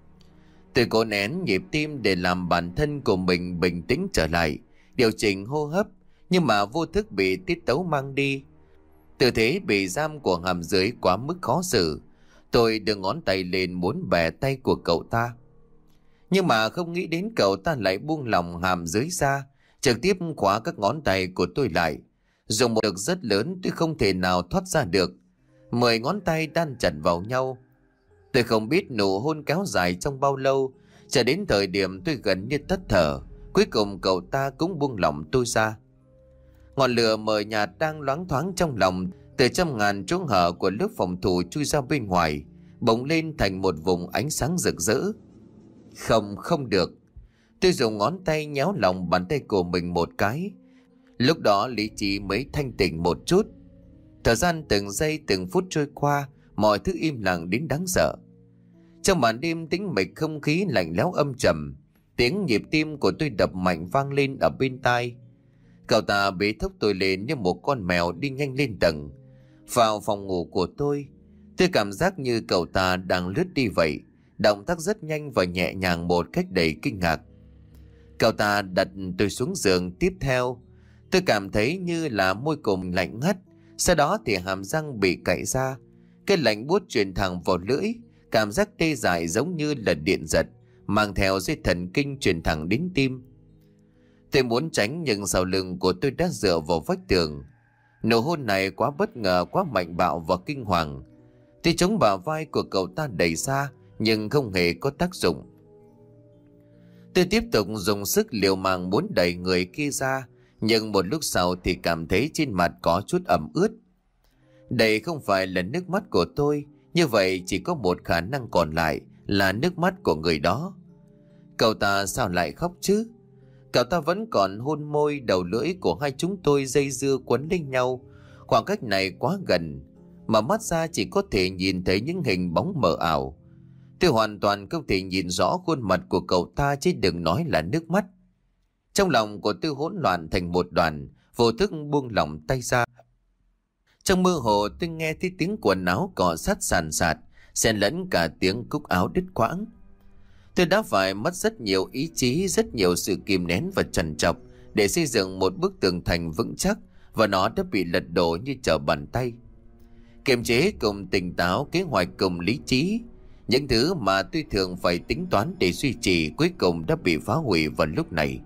Tôi cố nén nhịp tim để làm bản thân của mình bình tĩnh trở lại, điều chỉnh hô hấp, nhưng mà vô thức bị tiết tấu mang đi. Tư thế bị giam của hàm dưới quá mức khó xử. Tôi đưa ngón tay lên muốn bẻ tay của cậu ta, nhưng mà không nghĩ đến cậu ta lại buông lỏng hàm dưới ra, trực tiếp khóa các ngón tay của tôi lại. Dùng một lực rất lớn, tôi không thể nào thoát ra được. Mười ngón tay đan chặt vào nhau. Tôi không biết nụ hôn kéo dài trong bao lâu, cho đến thời điểm tôi gần như tắt thở, cuối cùng cậu ta cũng buông lỏng tôi ra. Ngọn lửa mờ nhạt đang loáng thoáng trong lòng, từ trăm ngàn chỗ hở của lớp phòng thủ chui ra bên ngoài, bỗng lên thành một vùng ánh sáng rực rỡ. Không, không được. Tôi dùng ngón tay nhéo lòng bàn tay của mình một cái. Lúc đó lý trí mới thanh tỉnh một chút. Thời gian từng giây từng phút trôi qua, mọi thứ im lặng đến đáng sợ. Trong màn đêm tĩnh mịch, không khí lạnh lẽo âm trầm, tiếng nhịp tim của tôi đập mạnh vang lên ở bên tai. Cậu ta bế thốc tôi lên như một con mèo đi nhanh lên tầng, vào phòng ngủ của tôi. Tôi cảm giác như cậu ta đang lướt đi vậy, động tác rất nhanh và nhẹ nhàng một cách đầy kinh ngạc. Cậu ta đặt tôi xuống giường tiếp theo. Tôi cảm thấy như là môi cùng lạnh ngắt. Sau đó thì hàm răng bị cạy ra. Cái lạnh buốt truyền thẳng vào lưỡi. Cảm giác tê dại giống như là điện giật, mang theo dây thần kinh truyền thẳng đến tim. Tôi muốn tránh nhưng sau lưng của tôi đã dựa vào vách tường. Nụ hôn này quá bất ngờ, quá mạnh bạo và kinh hoàng. Tôi chống bả vai của cậu ta đẩy ra nhưng không hề có tác dụng. Tôi tiếp tục dùng sức liều mạng muốn đẩy người kia ra, nhưng một lúc sau thì cảm thấy trên mặt có chút ẩm ướt. Đây không phải là nước mắt của tôi, như vậy chỉ có một khả năng còn lại là nước mắt của người đó. Cậu ta sao lại khóc chứ? Cậu ta vẫn còn hôn môi, đầu lưỡi của hai chúng tôi dây dưa quấn lên nhau. Khoảng cách này quá gần, mà mắt ra chỉ có thể nhìn thấy những hình bóng mờ ảo. Tôi hoàn toàn không thể nhìn rõ khuôn mặt của cậu ta, chứ đừng nói là nước mắt. Trong lòng của tôi hỗn loạn thành một đoàn, vô thức buông lỏng tay ra. Trong mơ hồ tôi nghe thấy tiếng quần áo cọ sát sàn sạt, xen lẫn cả tiếng cúc áo đứt quãng. Tôi đã phải mất rất nhiều ý chí, rất nhiều sự kìm nén và trằn trọc để xây dựng một bức tường thành vững chắc, và nó đã bị lật đổ như trở bàn tay. Kiềm chế cùng tỉnh táo, kế hoạch cùng lý trí, những thứ mà tôi thường phải tính toán để duy trì cuối cùng đã bị phá hủy vào lúc này.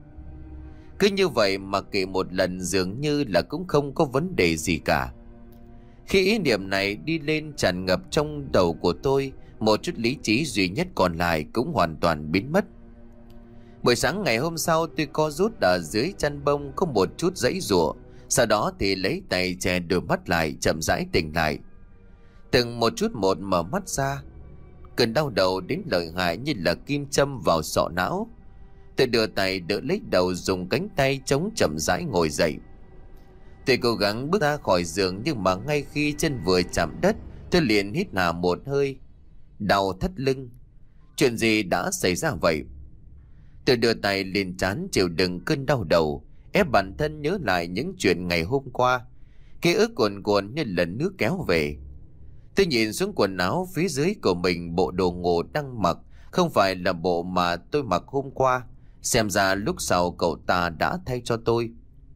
Cứ như vậy mà kể một lần dường như là cũng không có vấn đề gì cả. Khi ý niệm này đi lên tràn ngập trong đầu của tôi, một chút lý trí duy nhất còn lại cũng hoàn toàn biến mất. Buổi sáng ngày hôm sau, tôi co rút ở dưới chăn bông có một chút giãy giụa, sau đó thì lấy tay che đôi mắt lại, chậm rãi tỉnh lại. Từng một chút một mở mắt ra. Cơn đau đầu đến lợi hại như là kim châm vào sọ não. Tôi đưa tay đỡ lấy đầu, dùng cánh tay chống chậm rãi ngồi dậy. Tôi cố gắng bước ra khỏi giường, nhưng mà ngay khi chân vừa chạm đất, tôi liền hít hà một hơi. Đau thắt lưng. Chuyện gì đã xảy ra vậy? Tôi đưa tay lên trán chịu đựng cơn đau đầu, ép bản thân nhớ lại những chuyện ngày hôm qua. Ký ức cuồn cuộn như lần nước kéo về. Tôi nhìn xuống quần áo phía dưới của mình, bộ đồ ngủ đang mặc không phải là bộ mà tôi mặc hôm qua. Xem ra lúc sau cậu ta đã thay cho tôi.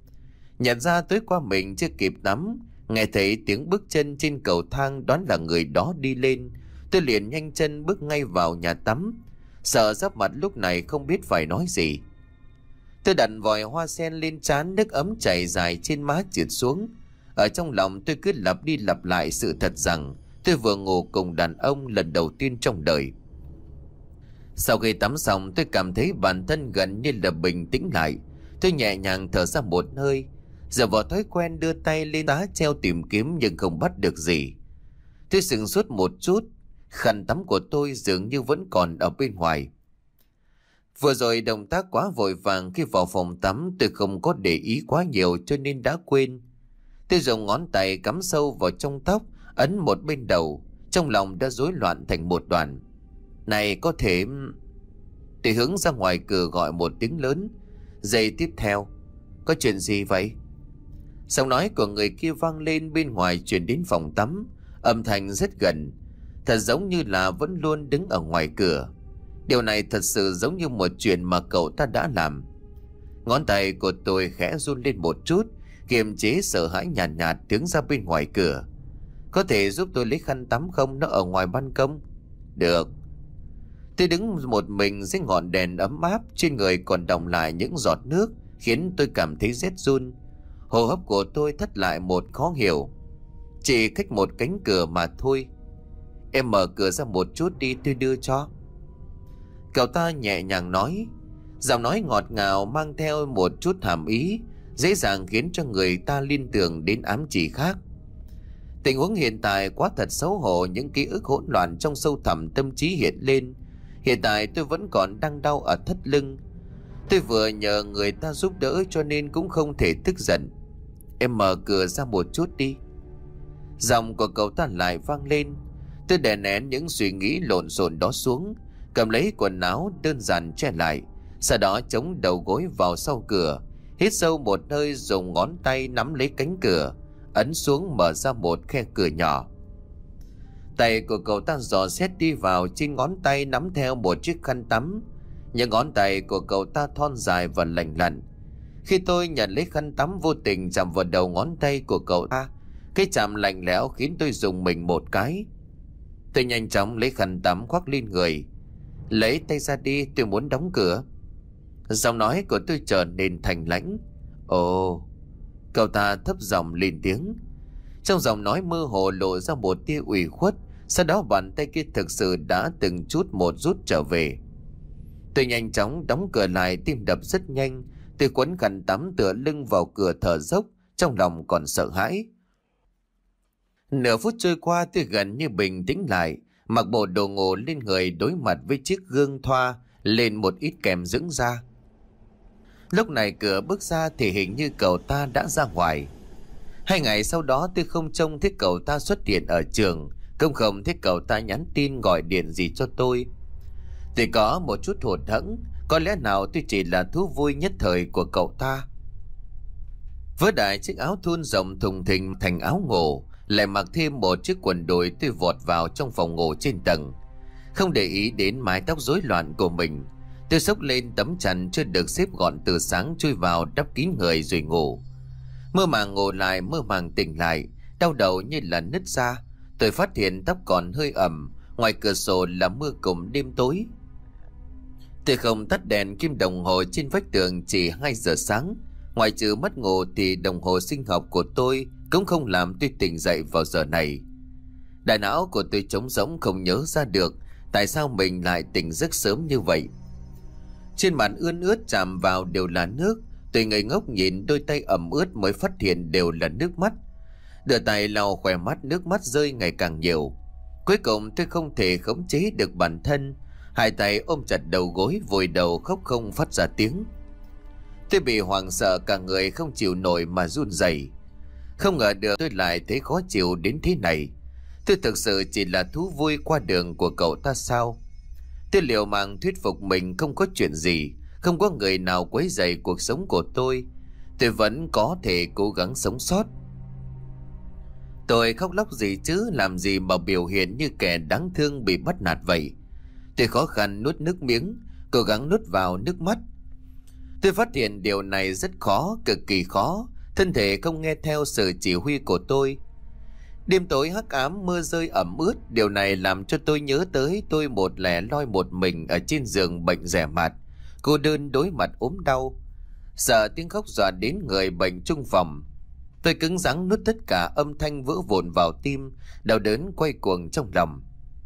Nhận ra tối qua mình chưa kịp tắm, nghe thấy tiếng bước chân trên cầu thang, đoán là người đó đi lên. Tôi liền nhanh chân bước ngay vào nhà tắm, sợ giáp mặt lúc này không biết phải nói gì. Tôi đặt vòi hoa sen lên trán, nước ấm chảy dài trên má trượt xuống. Ở trong lòng tôi cứ lặp đi lặp lại sự thật rằng tôi vừa ngủ cùng đàn ông lần đầu tiên trong đời. Sau khi tắm xong, tôi cảm thấy bản thân gần như là bình tĩnh lại. Tôi nhẹ nhàng thở ra một hơi, giờ vào thói quen đưa tay lên giá treo tìm kiếm nhưng không bắt được gì. Tôi sững sốt một chút, khăn tắm của tôi dường như vẫn còn ở bên ngoài. Vừa rồi động tác quá vội vàng khi vào phòng tắm, tôi không có để ý quá nhiều cho nên đã quên. Tôi dùng ngón tay cắm sâu vào trong tóc, ấn một bên đầu, trong lòng đã rối loạn thành một đoàn. Này, có thể... Tôi hướng ra ngoài cửa gọi một tiếng lớn. Giây tiếp theo, có chuyện gì vậy? Giọng nói của người kia vang lên bên ngoài, truyền đến phòng tắm, âm thanh rất gần, thật giống như là vẫn luôn đứng ở ngoài cửa. Điều này thật sự giống như một chuyện mà cậu ta đã làm. Ngón tay của tôi khẽ run lên một chút, kiềm chế sợ hãi nhàn nhạt, nhạt đứng ra bên ngoài cửa. Có thể giúp tôi lấy khăn tắm không? Nó ở ngoài ban công. Được. Tôi đứng một mình dưới ngọn đèn ấm áp, trên người còn đọng lại những giọt nước, khiến tôi cảm thấy rét run. Hô hấp của tôi thắt lại một khó hiểu. Chỉ cách một cánh cửa mà thôi. Em mở cửa ra một chút đi, tôi đưa cho. Cậu ta nhẹ nhàng nói, giọng nói ngọt ngào mang theo một chút hàm ý, dễ dàng khiến cho người ta liên tưởng đến ám chỉ khác. Tình huống hiện tại quá thật xấu hổ, những ký ức hỗn loạn trong sâu thẳm tâm trí hiện lên. Hiện tại tôi vẫn còn đang đau ở thắt lưng. Tôi vừa nhờ người ta giúp đỡ cho nên cũng không thể tức giận. Em mở cửa ra một chút đi. Giọng của cậu ta lại vang lên. Tôi đè nén những suy nghĩ lộn xộn đó xuống, cầm lấy quần áo đơn giản che lại, sau đó chống đầu gối vào sau cửa, hít sâu một hơi, dùng ngón tay nắm lấy cánh cửa, ấn xuống mở ra một khe cửa nhỏ. Tay của cậu ta dò xét đi vào, trên ngón tay nắm theo một chiếc khăn tắm. Những ngón tay của cậu ta thon dài và lành lặn. Khi tôi nhận lấy khăn tắm, vô tình chạm vào đầu ngón tay của cậu ta. Cái chạm lạnh lẽo khiến tôi rùng mình một cái. Tôi nhanh chóng lấy khăn tắm khoác lên người. Lấy tay ra đi, tôi muốn đóng cửa. Giọng nói của tôi trở nên thành lãnh. Ồ. Cậu ta thấp giọng lên tiếng. Trong giọng nói mơ hồ lộ ra một tia ủy khuất. Sau đó bàn tay kia thực sự đã từng chút một rút trở về. Tôi nhanh chóng đóng cửa lại, tim đập rất nhanh. Tôi quấn khăn tắm tựa lưng vào cửa thở dốc, trong lòng còn sợ hãi. Nửa phút trôi qua, tôi gần như bình tĩnh lại, mặc bộ đồ ngủ lên người, đối mặt với chiếc gương thoa lên một ít kèm dưỡng da. Lúc này cửa bước ra thì hình như cậu ta đã ra ngoài. Hai ngày sau đó tôi không trông thấy cậu ta xuất hiện ở trường, không không thấy cậu ta nhắn tin gọi điện gì cho tôi. Tôi có một chút hụt hẫng, có lẽ nào tôi chỉ là thú vui nhất thời của cậu ta. Vớ đại chiếc áo thun rộng thùng thình thành áo ngủ, lại mặc thêm một chiếc quần đùi, tôi vọt vào trong phòng ngủ trên tầng. Không để ý đến mái tóc rối loạn của mình, tôi xốc lên tấm chăn chưa được xếp gọn từ sáng, chui vào đắp kín người rồi ngủ. Mơ màng ngủ lại, mơ màng tỉnh lại, đau đầu như là nứt ra. Tôi phát hiện tóc còn hơi ẩm, ngoài cửa sổ là mưa cùng đêm tối. Tôi không tắt đèn, kim đồng hồ trên vách tường chỉ hai giờ sáng. Ngoài trừ mất ngủ thì đồng hồ sinh học của tôi cũng không làm tôi tỉnh dậy vào giờ này. Đại não của tôi trống rỗng, không nhớ ra được tại sao mình lại tỉnh giấc sớm như vậy. Trên bàn ươn ướt chạm vào đều là nước. Tôi ngây ngốc nhìn đôi tay ẩm ướt mới phát hiện đều là nước mắt. Đưa tay lau khỏe mắt, nước mắt rơi ngày càng nhiều. Cuối cùng tôi không thể khống chế được bản thân, hai tay ôm chặt đầu gối, vùi đầu khóc không phát ra tiếng. Tôi bị hoảng sợ, cả người không chịu nổi mà run rẩy. Không ngờ được tôi lại thấy khó chịu đến thế này. Tôi thực sự chỉ là thú vui qua đường của cậu ta sao? Tôi liều mạng thuyết phục mình không có chuyện gì, không có người nào quấy rầy cuộc sống của tôi. Tôi vẫn có thể cố gắng sống sót. Tôi khóc lóc gì chứ, làm gì mà biểu hiện như kẻ đáng thương bị bắt nạt vậy. Tôi khó khăn nuốt nước miếng, cố gắng nuốt vào nước mắt. Tôi phát hiện điều này rất khó, cực kỳ khó. Thân thể không nghe theo sự chỉ huy của tôi. Đêm tối hắc ám, mưa rơi ẩm ướt. Điều này làm cho tôi nhớ tới tôi một lẻ loi một mình ở trên giường bệnh rẻ mạt, cô đơn đối mặt ốm đau. Sợ tiếng khóc dọa đến người bệnh chung phòng. Tôi cứng rắn nuốt tất cả, âm thanh vỡ vụn vào tim, đau đớn quay cuồng trong lòng.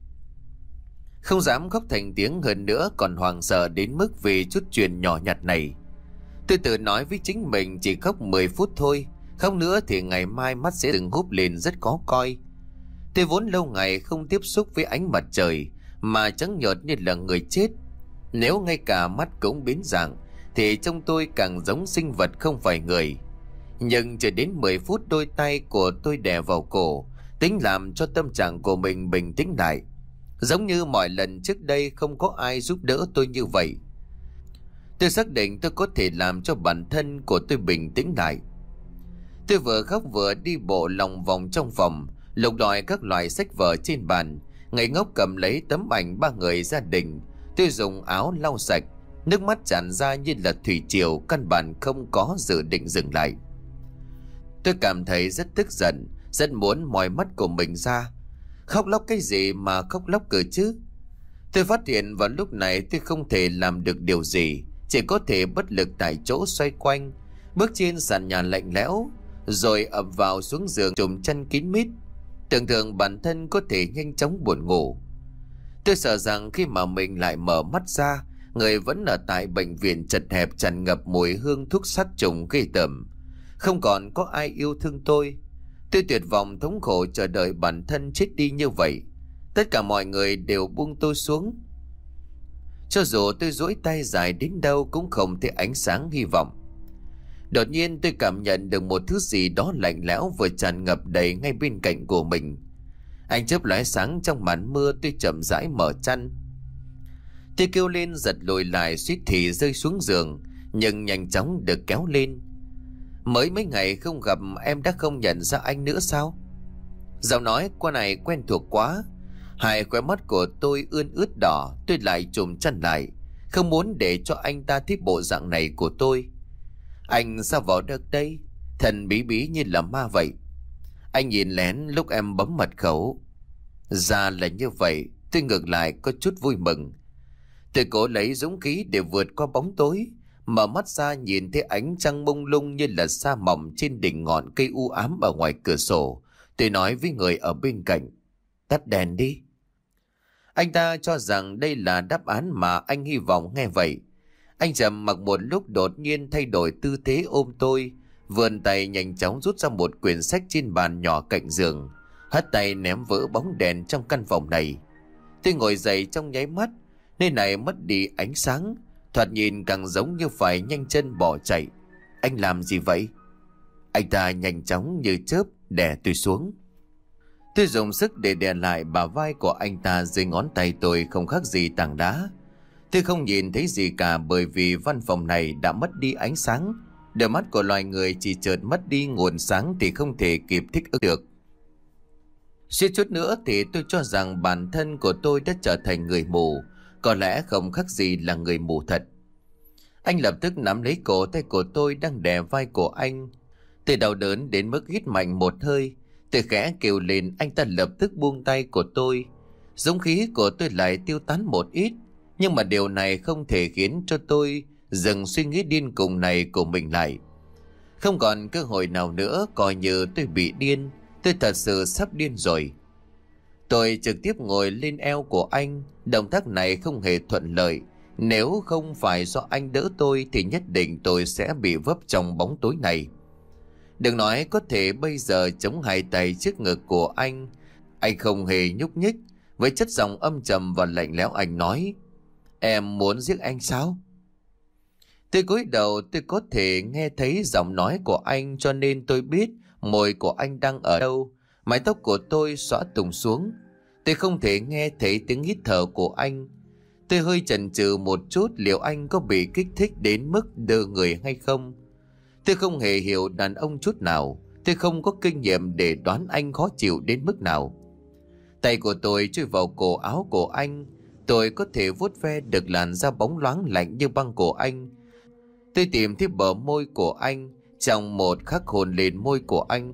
Không dám khóc thành tiếng hơn nữa, còn hoảng sợ đến mức vì chút chuyện nhỏ nhặt này. Tôi tự nói với chính mình chỉ khóc mười phút thôi, không nữa thì ngày mai mắt sẽ từng húp lên rất khó coi. Tôi vốn lâu ngày không tiếp xúc với ánh mặt trời, mà trắng nhợt như là người chết. Nếu ngay cả mắt cũng biến dạng thì trông tôi càng giống sinh vật không phải người. Nhưng chưa đến mười phút, đôi tay của tôi đè vào cổ, tính làm cho tâm trạng của mình bình tĩnh lại. Giống như mọi lần trước đây không có ai giúp đỡ tôi như vậy. Tôi xác định tôi có thể làm cho bản thân của tôi bình tĩnh lại. Tôi vừa khóc vừa đi bộ lòng vòng trong phòng, lục lọi các loại sách vở trên bàn, ngây ngốc cầm lấy tấm ảnh ba người gia đình. Tôi dùng áo lau sạch, nước mắt tràn ra như là thủy triều, căn bản không có dự định dừng lại. Tôi cảm thấy rất tức giận, rất muốn moi mắt của mình ra. Khóc lóc cái gì mà khóc lóc cơ chứ? Tôi phát hiện vào lúc này tôi không thể làm được điều gì, chỉ có thể bất lực tại chỗ xoay quanh, bước trên sàn nhà lạnh lẽo, rồi ập vào xuống giường trùm chăn kín mít, tưởng tượng bản thân có thể nhanh chóng buồn ngủ. Tôi sợ rằng khi mà mình lại mở mắt ra, người vẫn ở tại bệnh viện chật hẹp, tràn ngập mùi hương thuốc sát trùng ghê tởm. Không còn có ai yêu thương tôi. Tôi tuyệt vọng thống khổ chờ đợi bản thân chết đi như vậy. Tất cả mọi người đều buông tôi xuống. Cho dù tôi duỗi tay dài đến đâu cũng không thấy ánh sáng hy vọng. Đột nhiên tôi cảm nhận được một thứ gì đó lạnh lẽo vừa tràn ngập đầy ngay bên cạnh của mình. Ánh chớp lóe sáng trong màn mưa. Tôi chậm rãi mở chăn. Tôi kêu lên giật lùi lại, suýt thì rơi xuống giường, nhưng nhanh chóng được kéo lên. Mới mấy ngày không gặp, em đã không nhận ra anh nữa sao? Giọng nói qua này quen thuộc quá. Hai khóe mắt của tôi ươn ướt đỏ. Tôi lại chùm chăn lại, không muốn để cho anh ta thấy bộ dạng này của tôi. Anh sao vào được đây? Thần bí bí như là ma vậy. Anh nhìn lén lúc em bấm mật khẩu. Ra là như vậy, tôi ngược lại có chút vui mừng. Tôi cố lấy dũng khí để vượt qua bóng tối, mở mắt ra nhìn thấy ánh trăng mông lung như là sa mỏng trên đỉnh ngọn cây u ám ở ngoài cửa sổ. Tôi nói với người ở bên cạnh, tắt đèn đi. Anh ta cho rằng đây là đáp án mà anh hy vọng nghe vậy. Anh trầm mặc một lúc, đột nhiên thay đổi tư thế ôm tôi, vươn tay nhanh chóng rút ra một quyển sách trên bàn nhỏ cạnh giường, hất tay ném vỡ bóng đèn trong căn phòng này. Tôi ngồi dậy trong nháy mắt, nơi này mất đi ánh sáng, thoạt nhìn càng giống như phải nhanh chân bỏ chạy. Anh làm gì vậy? Anh ta nhanh chóng như chớp đè tôi xuống. Tôi dùng sức để đè lại bả vai của anh ta, dưới ngón tay tôi không khác gì tảng đá. Tôi không nhìn thấy gì cả, bởi vì văn phòng này đã mất đi ánh sáng. Đôi mắt của loài người chỉ chợt mất đi nguồn sáng thì không thể kịp thích ứng được. Suýt chút nữa thì tôi cho rằng bản thân của tôi đã trở thành người mù, có lẽ không khác gì là người mù thật. Anh lập tức nắm lấy cổ tay của tôi đang đè vai của anh. Tôi đau đớn đến mức hít mạnh một hơi. Tôi khẽ kêu lên, anh ta lập tức buông tay của tôi. Dũng khí của tôi lại tiêu tán một ít, nhưng mà điều này không thể khiến cho tôi dừng suy nghĩ điên cuồng này của mình lại. Không còn cơ hội nào nữa, coi như tôi bị điên. Tôi thật sự sắp điên rồi. Tôi trực tiếp ngồi lên eo của anh. Động tác này không hề thuận lợi. Nếu không phải do anh đỡ tôi thì nhất định tôi sẽ bị vấp trong bóng tối này. Đừng nói có thể bây giờ chống hai tay trước ngực của anh. Anh không hề nhúc nhích. Với chất giọng âm trầm và lạnh lẽo, anh nói, em muốn giết anh sao? Tôi cúi đầu, tôi có thể nghe thấy giọng nói của anh, cho nên tôi biết môi của anh đang ở đâu. Mái tóc của tôi xõa tùng xuống. Tôi không thể nghe thấy tiếng hít thở của anh. Tôi hơi chần chừ một chút liệu anh có bị kích thích đến mức đơ người hay không. Tôi không hề hiểu đàn ông chút nào. Tôi không có kinh nghiệm để đoán anh khó chịu đến mức nào. Tay của tôi chui vào cổ áo của anh. Tôi có thể vuốt ve được làn da bóng loáng lạnh như băng của anh. Tôi tìm thấy bờ môi của anh, trong một khắc hôn lên môi của anh.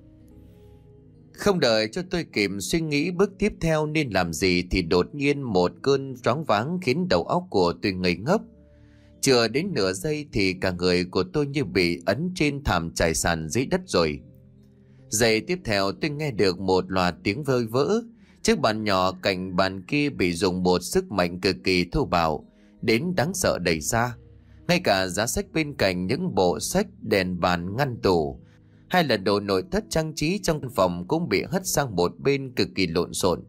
Không đợi cho tôi kịp suy nghĩ bước tiếp theo nên làm gì thì đột nhiên một cơn choáng váng khiến đầu óc của tôi ngây ngốc. Chưa đến nửa giây thì cả người của tôi như bị ấn trên thảm trải sàn dưới đất rồi. Giây tiếp theo tôi nghe được một loạt tiếng vơi vỡ. Chiếc bàn nhỏ cạnh bàn kia bị dùng một sức mạnh cực kỳ thô bạo đến đáng sợ đẩy ra. Ngay cả giá sách bên cạnh, những bộ sách, đèn bàn, ngăn tủ hay là đồ nội thất trang trí trong phòng cũng bị hất sang một bên, cực kỳ lộn xộn.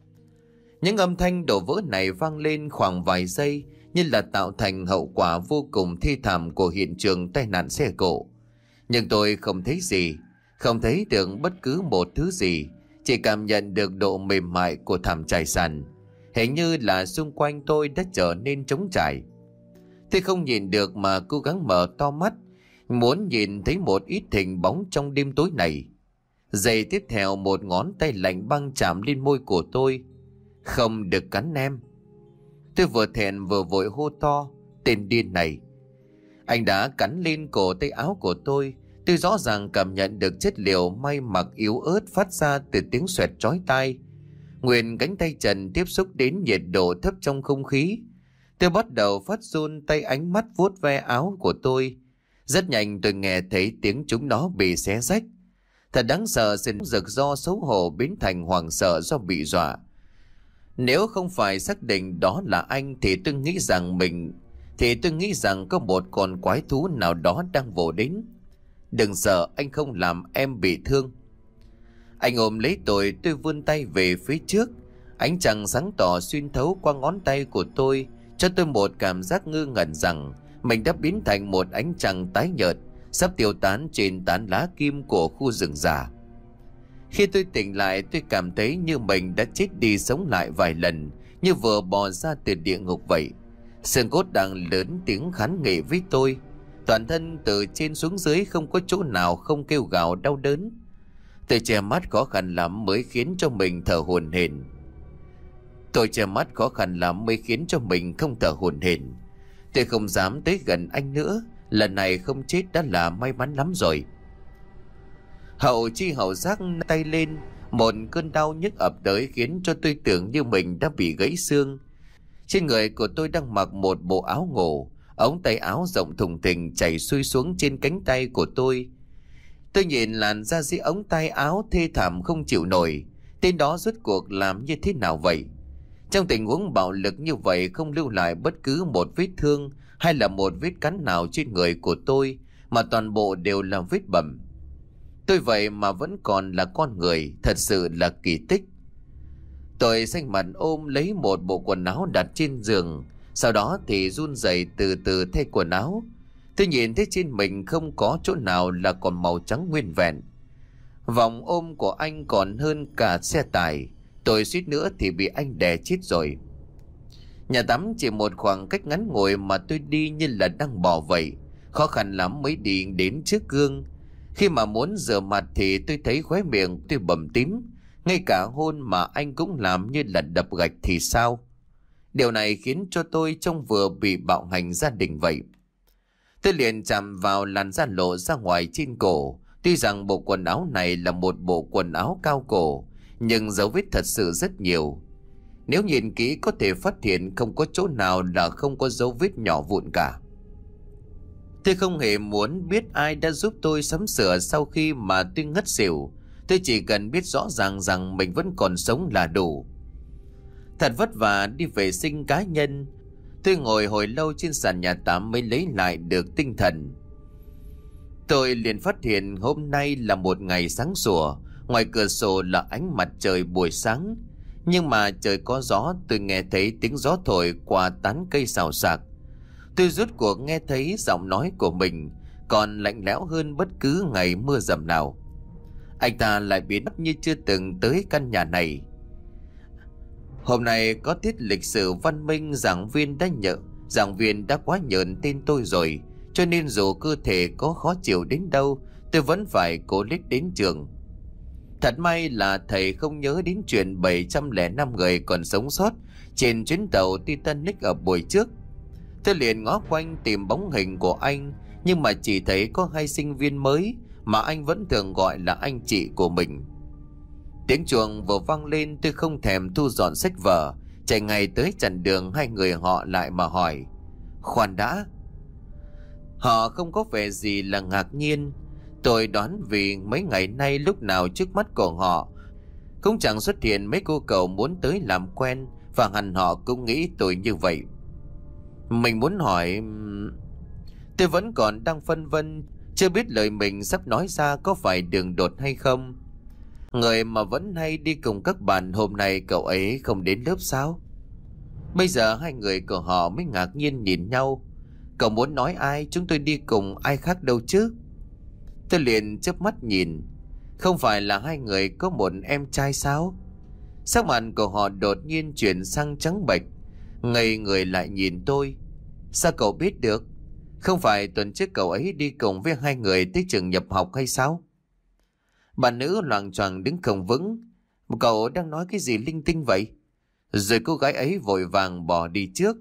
Những âm thanh đổ vỡ này vang lên khoảng vài giây, như là tạo thành hậu quả vô cùng thê thảm của hiện trường tai nạn xe cộ. Nhưng tôi không thấy gì, không thấy được bất cứ một thứ gì, chỉ cảm nhận được độ mềm mại của thảm trải sàn. Hình như là xung quanh tôi đã trở nên trống trải. Tôi không nhìn được mà cố gắng mở to mắt, muốn nhìn thấy một ít hình bóng trong đêm tối này. Giây tiếp theo một ngón tay lạnh băng chạm lên môi của tôi. Không được cắn em. Tôi vừa thẹn vừa vội hô to, tên điên này. Anh đã cắn lên cổ tay áo của tôi. Tôi rõ ràng cảm nhận được chất liệu may mặc yếu ớt phát ra từ tiếng xoẹt chói tai. Nguyên cánh tay trần tiếp xúc đến nhiệt độ thấp trong không khí. Tôi bắt đầu phát run, tay ánh mắt vuốt ve áo của tôi. Rất nhanh tôi nghe thấy tiếng chúng nó bị xé rách. Thật đáng sợ, sự rực do xấu hổ biến thành hoảng sợ do bị dọa. Nếu không phải xác định đó là anh thì tôi nghĩ rằng mình Thì tôi nghĩ rằng có một con quái thú nào đó đang vồ đến. Đừng sợ, anh không làm em bị thương. Anh ôm lấy tôi, tôi vươn tay về phía trước. Ánh trăng sáng tỏ xuyên thấu qua ngón tay của tôi, cho tôi một cảm giác ngơ ngẩn rằng mình đã biến thành một ánh trăng tái nhợt, sắp tiêu tán trên tán lá kim của khu rừng già. Khi tôi tỉnh lại, tôi cảm thấy như mình đã chết đi sống lại vài lần, như vừa bò ra từ địa ngục vậy. Xương cốt đang lớn tiếng khán nghị với tôi. Toàn thân từ trên xuống dưới không có chỗ nào không kêu gào đau đớn. Tôi che mắt khó khăn lắm mới khiến cho mình thở hổn hển. Tôi che mắt khó khăn lắm mới khiến cho mình không thở hổn hển. Tôi không dám tới gần anh nữa. Lần này không chết đã là may mắn lắm rồi. Hậu chi hậu giác tay lên. Một cơn đau nhức ập tới khiến cho tôi tưởng như mình đã bị gãy xương. Trên người của tôi đang mặc một bộ áo ngủ. Ống tay áo rộng thùng thình chảy xuôi xuống trên cánh tay của tôi. Tôi nhìn làn da dưới ống tay áo thê thảm không chịu nổi. Tên đó rốt cuộc làm như thế nào vậy? Trong tình huống bạo lực như vậy không lưu lại bất cứ một vết thương hay là một vết cắn nào trên người của tôi, mà toàn bộ đều là vết bầm. Tôi vậy mà vẫn còn là con người, thật sự là kỳ tích. Tôi xanh mặt ôm lấy một bộ quần áo đặt trên giường, sau đó thì run rẩy từ từ thay quần áo. Tôi nhìn thấy trên mình không có chỗ nào là còn màu trắng nguyên vẹn. Vòng ôm của anh còn hơn cả xe tải. Tôi suýt nữa thì bị anh đè chết rồi. Nhà tắm chỉ một khoảng cách ngắn ngủi mà tôi đi như là đang bò vậy. Khó khăn lắm mới đi đến trước gương. Khi mà muốn rửa mặt thì tôi thấy khóe miệng tôi bầm tím. Ngay cả hôn mà anh cũng làm như là đập gạch thì sao? Điều này khiến cho tôi trông vừa bị bạo hành gia đình vậy. Tôi liền chạm vào làn da lộ ra ngoài trên cổ. Tuy rằng bộ quần áo này là một bộ quần áo cao cổ, nhưng dấu vết thật sự rất nhiều. Nếu nhìn kỹ có thể phát hiện không có chỗ nào là không có dấu vết nhỏ vụn cả. Tôi không hề muốn biết ai đã giúp tôi sắm sửa sau khi mà tôi ngất xỉu. Tôi chỉ cần biết rõ ràng rằng mình vẫn còn sống là đủ. Thật vất vả đi vệ sinh cá nhân. Tôi ngồi hồi lâu trên sàn nhà tắm mới lấy lại được tinh thần. Tôi liền phát hiện hôm nay là một ngày sáng sủa. Ngoài cửa sổ là ánh mặt trời buổi sáng. Nhưng mà trời có gió, tôi nghe thấy tiếng gió thổi qua tán cây xào xạc. Tôi rốt cuộc nghe thấy giọng nói của mình còn lạnh lẽo hơn bất cứ ngày mưa dầm nào. Anh ta lại biến mất như chưa từng tới căn nhà này. Hôm nay có tiết lịch sử văn minh, giảng viên đã nhờ giảng viên đã quá nhờn tên tôi rồi, cho nên dù cơ thể có khó chịu đến đâu, tôi vẫn phải cố lết đến trường. Thật may là thầy không nhớ đến chuyện bảy trăm lẻ năm người còn sống sót trên chuyến tàu Titanic ở buổi trước. Tôi liền ngó quanh tìm bóng hình của anh, nhưng mà chỉ thấy có hai sinh viên mới mà anh vẫn thường gọi là anh chị của mình. Tiếng chuông vừa vang lên, tôi không thèm thu dọn sách vở, chạy ngay tới chặn đường hai người họ lại mà hỏi: khoan đã. Họ không có vẻ gì là ngạc nhiên. Tôi đoán vì mấy ngày nay lúc nào trước mắt của họ cũng chẳng xuất hiện mấy cô cậu muốn tới làm quen, và hẳn họ cũng nghĩ tôi như vậy. Mình muốn hỏi... Tôi vẫn còn đang phân vân, chưa biết lời mình sắp nói ra có phải đường đột hay không. Người mà vẫn hay đi cùng các bạn, hôm nay cậu ấy không đến lớp sao? Bây giờ hai người của họ mới ngạc nhiên nhìn nhau. Cậu muốn nói ai? Chúng tôi đi cùng ai khác đâu chứ? Tôi liền chớp mắt nhìn. Không phải là hai người có một em trai sao? Sắc mặt của họ đột nhiên chuyển sang trắng bệch, ngây người lại nhìn tôi. Sao cậu biết được? Không phải tuần trước cậu ấy đi cùng với hai người tới trường nhập học hay sao? Bạn nữ loạng choạng đứng không vững. Cậu đang nói cái gì linh tinh vậy? Rồi cô gái ấy vội vàng bỏ đi trước.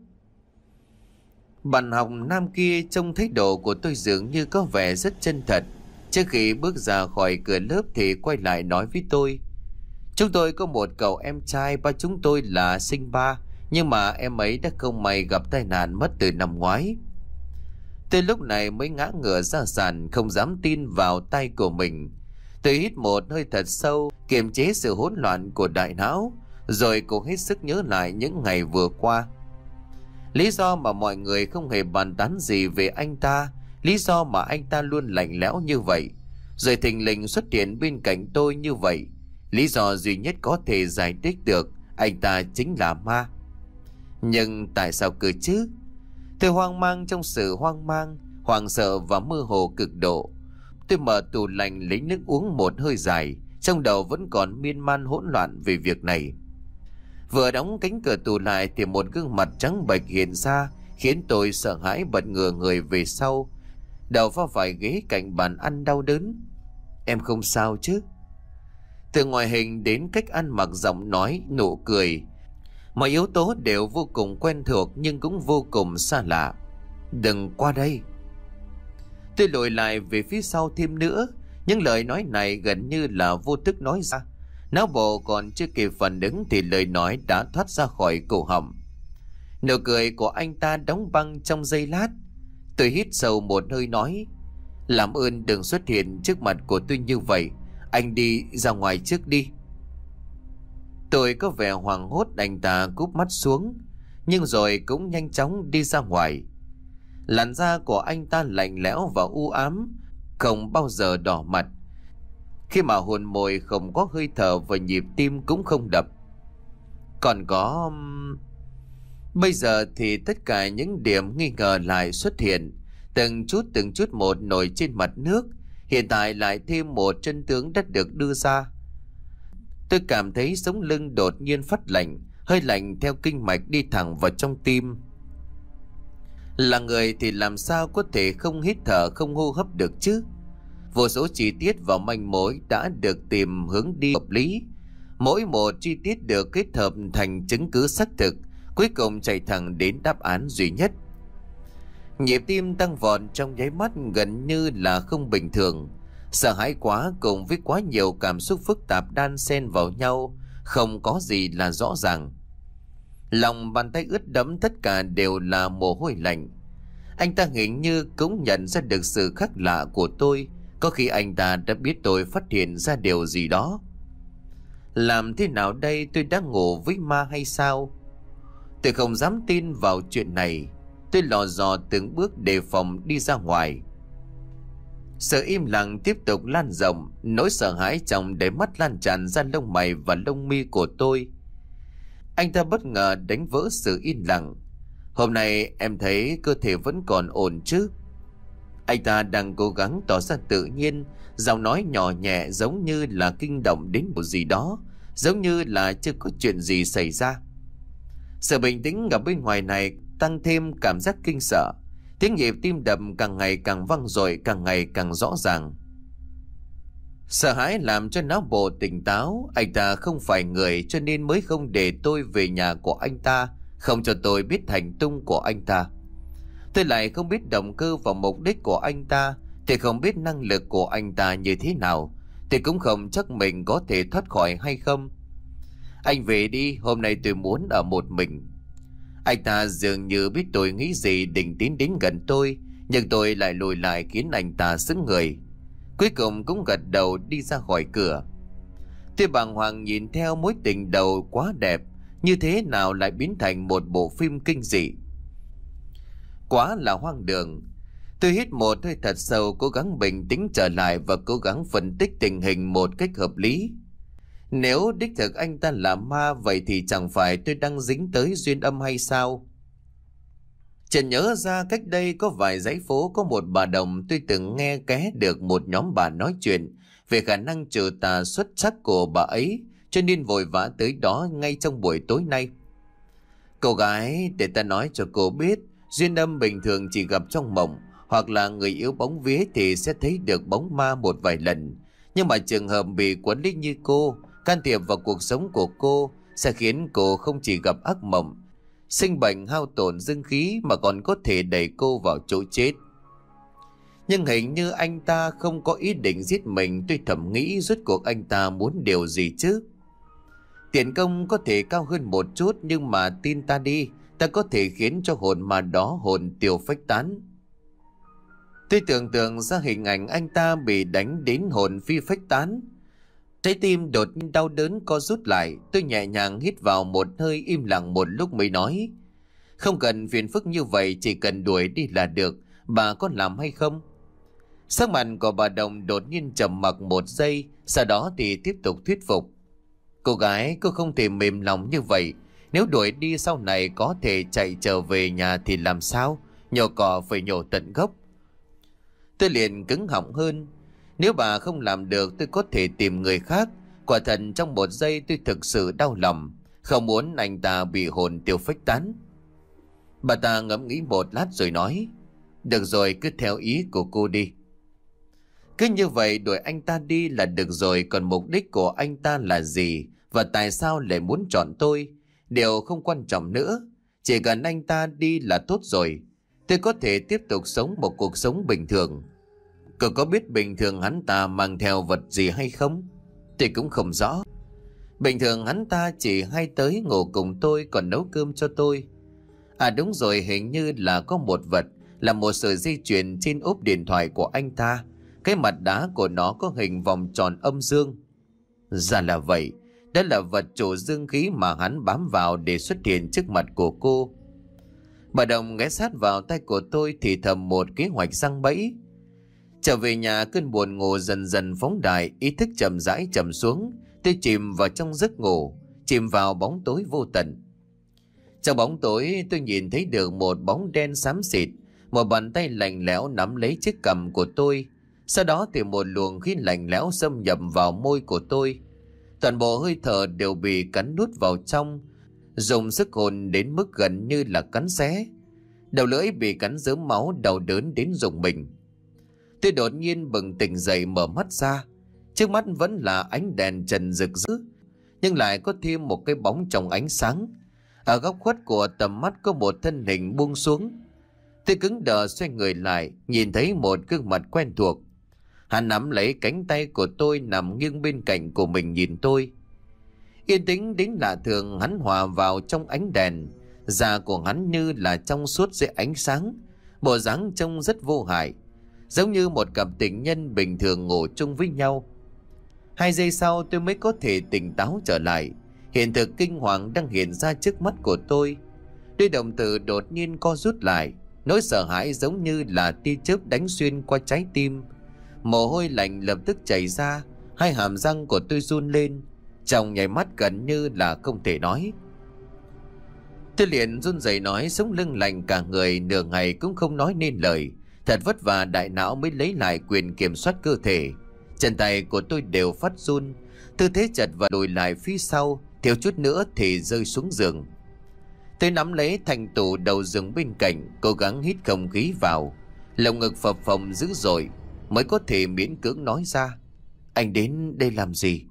Bạn học nam kia trông thấy đồ của tôi dường như có vẻ rất chân thật. Trước khi bước ra khỏi cửa lớp thì quay lại nói với tôi: chúng tôi có một cậu em trai, ba chúng tôi là sinh ba, nhưng mà em ấy đã không may gặp tai nạn mất từ năm ngoái. Tôi lúc này mới ngã ngửa ra sàn, không dám tin vào tay của mình. Tôi hít một hơi thật sâu, kiềm chế sự hỗn loạn của đại não, rồi cố hết sức nhớ lại những ngày vừa qua. Lý do mà mọi người không hề bàn tán gì về anh ta, lý do mà anh ta luôn lạnh lẽo như vậy, rồi thình lình xuất hiện bên cạnh tôi như vậy, lý do duy nhất có thể giải thích được anh ta chính là ma. Nhưng tại sao cơ chứ? Tôi hoang mang trong sự hoang mang, hoảng sợ và mơ hồ cực độ. Tôi mở tủ lạnh lấy nước uống một hơi dài, trong đầu vẫn còn miên man hỗn loạn về việc này. Vừa đóng cánh cửa tủ lại thì một gương mặt trắng bệch hiện ra, khiến tôi sợ hãi bật ngửa người về sau, đầu va phải ghế cạnh bàn ăn đau đớn. Em không sao chứ? Từ ngoại hình đến cách ăn mặc, giọng nói, nụ cười Mọi yếu tố đều vô cùng quen thuộc nhưng cũng vô cùng xa lạ. Đừng qua đây. Tôi lùi lại về phía sau thêm nữa. Những lời nói này gần như là vô thức nói ra. Não bộ còn chưa kịp phản ứng thì lời nói đã thoát ra khỏi cổ họng. Nụ cười của anh ta đóng băng trong giây lát. Tôi hít sâu một hơi nói: làm ơn đừng xuất hiện trước mặt của tôi như vậy. Anh đi ra ngoài trước đi. Tôi có vẻ hoảng hốt, anh ta cúp mắt xuống, nhưng rồi cũng nhanh chóng đi ra ngoài. Làn da của anh ta lạnh lẽo và u ám, không bao giờ đỏ mặt. Khi mà hồn môi không có hơi thở và nhịp tim cũng không đập. Còn có... Bây giờ thì tất cả những điểm nghi ngờ lại xuất hiện, từng chút từng chút một nổi trên mặt nước. Hiện tại lại thêm một chân tướng đã được đưa ra. Tôi cảm thấy sống lưng đột nhiên phát lạnh, hơi lạnh theo kinh mạch đi thẳng vào trong tim. Là người thì làm sao có thể không hít thở, không hô hấp được chứ? Vô số chi tiết và manh mối đã được tìm hướng đi hợp lý. Mỗi một chi tiết được kết hợp thành chứng cứ xác thực, cuối cùng chạy thẳng đến đáp án duy nhất. Nhịp tim tăng vọt trong nháy mắt, gần như là không bình thường. Sợ hãi quá cùng với quá nhiều cảm xúc phức tạp đan xen vào nhau, không có gì là rõ ràng. Lòng bàn tay ướt đẫm, tất cả đều là mồ hôi lạnh. Anh ta hình như cũng nhận ra được sự khác lạ của tôi. Có khi anh ta đã biết tôi phát hiện ra điều gì đó. Làm thế nào đây? Tôi đã ngủ với ma hay sao? Tôi không dám tin vào chuyện này. Tôi lò dò từng bước đề phòng đi ra ngoài. Sự im lặng tiếp tục lan rộng. Nỗi sợ hãi trong đáy mắt lan tràn ra lông mày và lông mi của tôi. Anh ta bất ngờ đánh vỡ sự yên lặng. Hôm nay em thấy cơ thể vẫn còn ổn chứ? Anh ta đang cố gắng tỏ ra tự nhiên, giọng nói nhỏ nhẹ giống như là kinh động đến một gì đó, giống như là chưa có chuyện gì xảy ra. Sự bình tĩnh ở bên ngoài này tăng thêm cảm giác kinh sợ. Tiếng nhịp tim đập càng ngày càng vang dội, càng ngày càng rõ ràng. Sợ hãi làm cho não bộ tỉnh táo. Anh ta không phải người cho nên mới không để tôi về nhà của anh ta, không cho tôi biết hành tung của anh ta. Tôi lại không biết động cơ và mục đích của anh ta, thì không biết năng lực của anh ta như thế nào, thì cũng không chắc mình có thể thoát khỏi hay không. Anh về đi, hôm nay tôi muốn ở một mình. Anh ta dường như biết tôi nghĩ gì định tiến đến gần tôi, nhưng tôi lại lùi lại khiến anh ta sững người. Cuối cùng cũng gật đầu đi ra khỏi cửa. Tôi bàng hoàng nhìn theo mối tình đầu quá đẹp, như thế nào lại biến thành một bộ phim kinh dị. Quá là hoang đường. Tôi hít một hơi thật sâu, cố gắng bình tĩnh trở lại và cố gắng phân tích tình hình một cách hợp lý. Nếu đích thực anh ta là ma, vậy thì chẳng phải tôi đang dính tới duyên âm hay sao? Chợt nhớ ra cách đây có vài dãy phố có một bà đồng tôi từng nghe ké được một nhóm bà nói chuyện về khả năng trừ tà xuất sắc của bà ấy, cho nên vội vã tới đó ngay trong buổi tối nay. Cô gái, để ta nói cho cô biết, duyên âm bình thường chỉ gặp trong mộng, hoặc là người yếu bóng vía thì sẽ thấy được bóng ma một vài lần. Nhưng mà trường hợp bị quấn lấy như cô, can thiệp vào cuộc sống của cô sẽ khiến cô không chỉ gặp ác mộng, sinh bệnh hao tổn dương khí, mà còn có thể đẩy cô vào chỗ chết. Nhưng hình như anh ta không có ý định giết mình. Tôi thầm nghĩ rốt cuộc anh ta muốn điều gì chứ? Tiền công có thể cao hơn một chút, nhưng mà tin ta đi, ta có thể khiến cho hồn ma đó hồn tiêu phách tán. Tôi tưởng tượng ra hình ảnh anh ta bị đánh đến hồn phi phách tán. Trái tim đột nhiên đau đớn co rút lại. Tôi nhẹ nhàng hít vào một hơi, im lặng một lúc mới nói: không cần phiền phức như vậy, chỉ cần đuổi đi là được. Bà có làm hay không? Sắc mặt của bà Đồng đột nhiên trầm mặc một giây, sau đó thì tiếp tục thuyết phục. Cô gái, cô không thể mềm lòng như vậy. Nếu đuổi đi sau này có thể chạy trở về nhà thì làm sao? Nhổ cỏ phải nhổ tận gốc. Tôi liền cứng họng hơn. Nếu bà không làm được, tôi có thể tìm người khác. Quả thật trong một giây tôi thực sự đau lòng, không muốn anh ta bị hồn tiêu phách tán. Bà ta ngẫm nghĩ một lát rồi nói: được rồi, cứ theo ý của cô đi. Cứ như vậy đuổi anh ta đi là được rồi. Còn mục đích của anh ta là gì, và tại sao lại muốn chọn tôi? Điều không quan trọng nữa, chỉ cần anh ta đi là tốt rồi. Tôi có thể tiếp tục sống một cuộc sống bình thường. Cậu có biết bình thường hắn ta mang theo vật gì hay không? Tôi cũng không rõ. Bình thường hắn ta chỉ hay tới ngủ cùng tôi, còn nấu cơm cho tôi. À đúng rồi, hình như là có một vật, là một sợi dây chuyền trên ốp điện thoại của anh ta. Cái mặt đá của nó có hình vòng tròn âm dương. Ra là vậy, đó là vật chủ dương khí mà hắn bám vào để xuất hiện trước mặt của cô. Bà Đồng ghé sát vào tay của tôi thì thầm một kế hoạch giăng bẫy. Trở về nhà, cơn buồn ngủ dần dần phóng đại, ý thức chậm rãi chậm xuống. Tôi chìm vào trong giấc ngủ, chìm vào bóng tối vô tận. Trong bóng tối tôi nhìn thấy được một bóng đen xám xịt, một bàn tay lạnh lẽo nắm lấy chiếc cằm của tôi. Sau đó thì một luồng khí lạnh lẽo xâm nhập vào môi của tôi. Toàn bộ hơi thở đều bị cắn nuốt vào trong, dùng sức hồn đến mức gần như là cắn xé. Đầu lưỡi bị cắn rớm máu, đau đớn đến rùng mình. Tôi đột nhiên bừng tỉnh dậy, mở mắt ra. Trước mắt vẫn là ánh đèn trần rực rỡ, nhưng lại có thêm một cái bóng trong ánh sáng. Ở góc khuất của tầm mắt có một thân hình buông xuống. Tôi cứng đờ xoay người lại, nhìn thấy một gương mặt quen thuộc. Hắn nắm lấy cánh tay của tôi, nằm nghiêng bên cạnh của mình nhìn tôi. Yên tĩnh đến lạ thường, hắn hòa vào trong ánh đèn. Da của hắn như là trong suốt dưới ánh sáng, bộ dáng trông rất vô hại, giống như một cặp tình nhân bình thường ngủ chung với nhau. Hai giây sau tôi mới có thể tỉnh táo trở lại. Hiện thực kinh hoàng đang hiện ra trước mắt của tôi. Đôi đồng tử đột nhiên co rút lại, nỗi sợ hãi giống như là tia chớp đánh xuyên qua trái tim. Mồ hôi lạnh lập tức chảy ra, hai hàm răng của tôi run lên, trong nháy mắt gần như là không thể nói. Tôi liền run rẩy nói, sống lưng lạnh cả người, nửa ngày cũng không nói nên lời. Thật vất vả đại não mới lấy lại quyền kiểm soát cơ thể. Chân tay của tôi đều phát run, tư thế chật và lùi lại phía sau, thiếu chút nữa thì rơi xuống giường. Tôi nắm lấy thành tủ đầu giường bên cạnh, cố gắng hít không khí vào, lồng ngực phập phồng dữ dội, mới có thể miễn cưỡng nói ra: "Anh đến đây làm gì?"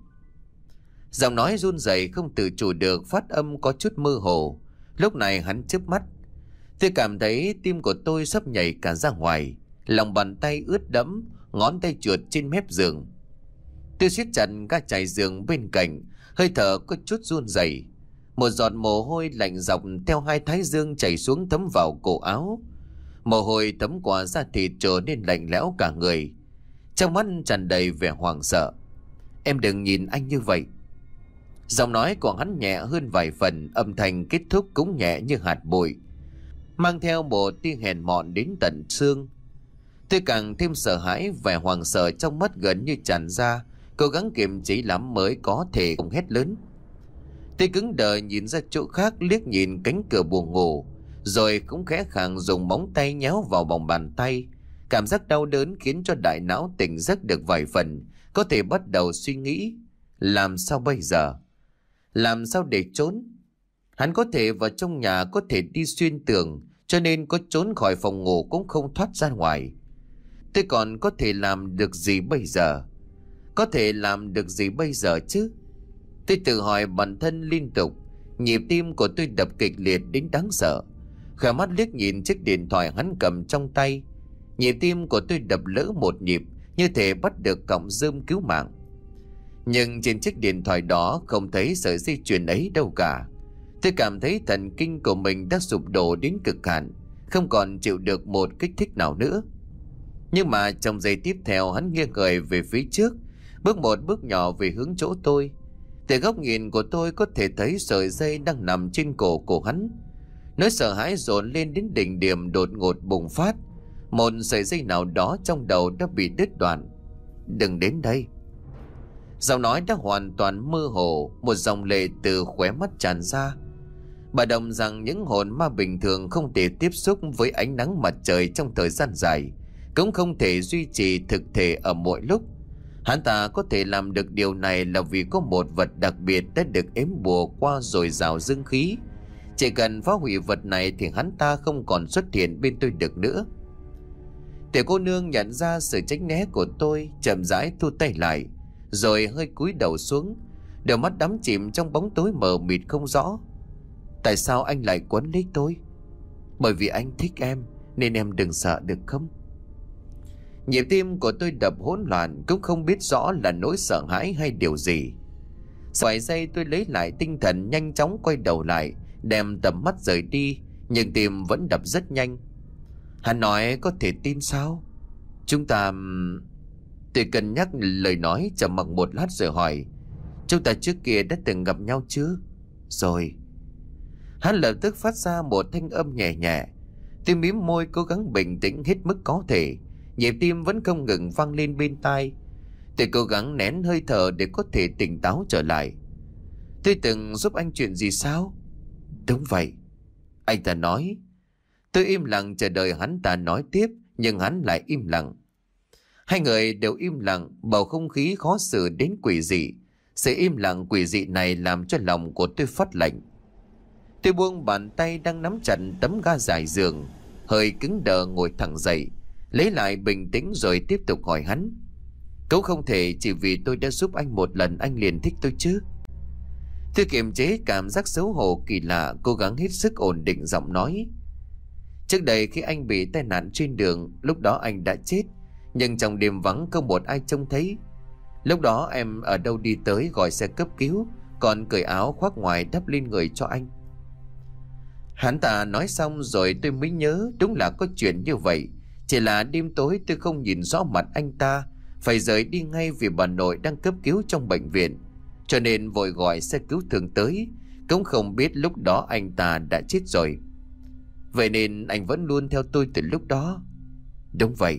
Giọng nói run rẩy không tự chủ được, phát âm có chút mơ hồ. Lúc này hắn chớp mắt. Tôi cảm thấy tim của tôi sắp nhảy cả ra ngoài, lòng bàn tay ướt đẫm, ngón tay trượt trên mép giường. Tôi siết chặt ga trải giường bên cạnh, hơi thở có chút run rẩy. Một giọt mồ hôi lạnh dọc theo hai thái dương chảy xuống thấm vào cổ áo. Mồ hôi thấm qua da thịt trở nên lạnh lẽo cả người. Trong mắt tràn đầy vẻ hoảng sợ. "Em đừng nhìn anh như vậy." Giọng nói của hắn nhẹ hơn vài phần, âm thanh kết thúc cũng nhẹ như hạt bụi, mang theo một tia hèn mọn đến tận xương. Tôi càng thêm sợ hãi, vẻ hoảng sợ trong mắt gần như tràn ra, cố gắng kiềm chế lắm mới có thể không hét lớn. Tôi cứng đờ nhìn ra chỗ khác, liếc nhìn cánh cửa buồng ngủ, rồi cũng khẽ khàng dùng móng tay nhéo vào lòng bàn tay. Cảm giác đau đớn khiến cho đại não tỉnh giấc được vài phần, có thể bắt đầu suy nghĩ: làm sao bây giờ? Làm sao để trốn? Hắn có thể vào trong nhà, có thể đi xuyên tường, cho nên có trốn khỏi phòng ngủ cũng không thoát ra ngoài. Tôi còn có thể làm được gì bây giờ? Có thể làm được gì bây giờ chứ? Tôi tự hỏi bản thân liên tục. Nhịp tim của tôi đập kịch liệt đến đáng sợ. Khỏe mắt liếc nhìn chiếc điện thoại hắn cầm trong tay. Nhịp tim của tôi đập lỡ một nhịp, như thể bắt được cọng rơm cứu mạng. Nhưng trên chiếc điện thoại đó không thấy sợi dây chuyền ấy đâu cả. Tôi cảm thấy thần kinh của mình đã sụp đổ đến cực hạn, không còn chịu được một kích thích nào nữa. Nhưng mà trong giây tiếp theo, hắn nghiêng người về phía trước, bước một bước nhỏ về hướng chỗ tôi. Từ góc nhìn của tôi có thể thấy sợi dây đang nằm trên cổ của hắn. Nỗi sợ hãi dồn lên đến đỉnh điểm đột ngột bùng phát. Một sợi dây nào đó trong đầu đã bị đứt đoạn. "Đừng đến đây." Giọng nói đã hoàn toàn mơ hồ, một dòng lệ từ khóe mắt tràn ra. Bà Đồng rằng những hồn ma bình thường không thể tiếp xúc với ánh nắng mặt trời trong thời gian dài, cũng không thể duy trì thực thể ở mọi lúc. Hắn ta có thể làm được điều này là vì có một vật đặc biệt đã được ếm bùa qua dồi dào dương khí. Chỉ cần phá hủy vật này thì hắn ta không còn xuất hiện bên tôi được nữa. Tiểu cô nương nhận ra sự tránh né của tôi, chậm rãi thu tay lại, rồi hơi cúi đầu xuống, đôi mắt đắm chìm trong bóng tối mờ mịt không rõ. Tại sao anh lại quấn lấy tôi? Bởi vì anh thích em, nên em đừng sợ được không? Nhịp tim của tôi đập hỗn loạn, cũng không biết rõ là nỗi sợ hãi hay điều gì. Sau vài giây tôi lấy lại tinh thần, nhanh chóng quay đầu lại, đem tầm mắt rời đi, nhưng tim vẫn đập rất nhanh. Hắn nói có thể tin sao? Chúng ta... Tôi cân nhắc lời nói, trầm mặc một lát rồi hỏi, chúng ta trước kia đã từng gặp nhau chưa? Rồi. Hắn lập tức phát ra một thanh âm nhẹ nhẹ. Tôi mím môi cố gắng bình tĩnh hết mức có thể. Nhịp tim vẫn không ngừng vang lên bên tai. Tôi cố gắng nén hơi thở để có thể tỉnh táo trở lại. Tôi từng giúp anh chuyện gì sao? Đúng vậy, anh ta nói. Tôi im lặng chờ đợi hắn ta nói tiếp, nhưng hắn lại im lặng. Hai người đều im lặng, bầu không khí khó xử đến quỷ dị. Sự im lặng quỷ dị này làm cho lòng của tôi phát lạnh. Tôi buông bàn tay đang nắm chặt tấm ga dài giường, hơi cứng đờ ngồi thẳng dậy, lấy lại bình tĩnh rồi tiếp tục hỏi hắn. Cậu không thể chỉ vì tôi đã giúp anh một lần anh liền thích tôi chứ? Tôi kiềm chế cảm giác xấu hổ kỳ lạ, cố gắng hết sức ổn định giọng nói. Trước đây khi anh bị tai nạn trên đường, lúc đó anh đã chết, nhưng trong đêm vắng không một ai trông thấy. Lúc đó em ở đâu đi tới gọi xe cấp cứu, còn cởi áo khoác ngoài đắp lên người cho anh. Hắn ta nói xong rồi tôi mới nhớ đúng là có chuyện như vậy. Chỉ là đêm tối tôi không nhìn rõ mặt anh ta, phải rời đi ngay vì bà nội đang cấp cứu trong bệnh viện, cho nên vội gọi xe cứu thương tới, cũng không biết lúc đó anh ta đã chết rồi. Vậy nên anh vẫn luôn theo tôi từ lúc đó. Đúng vậy.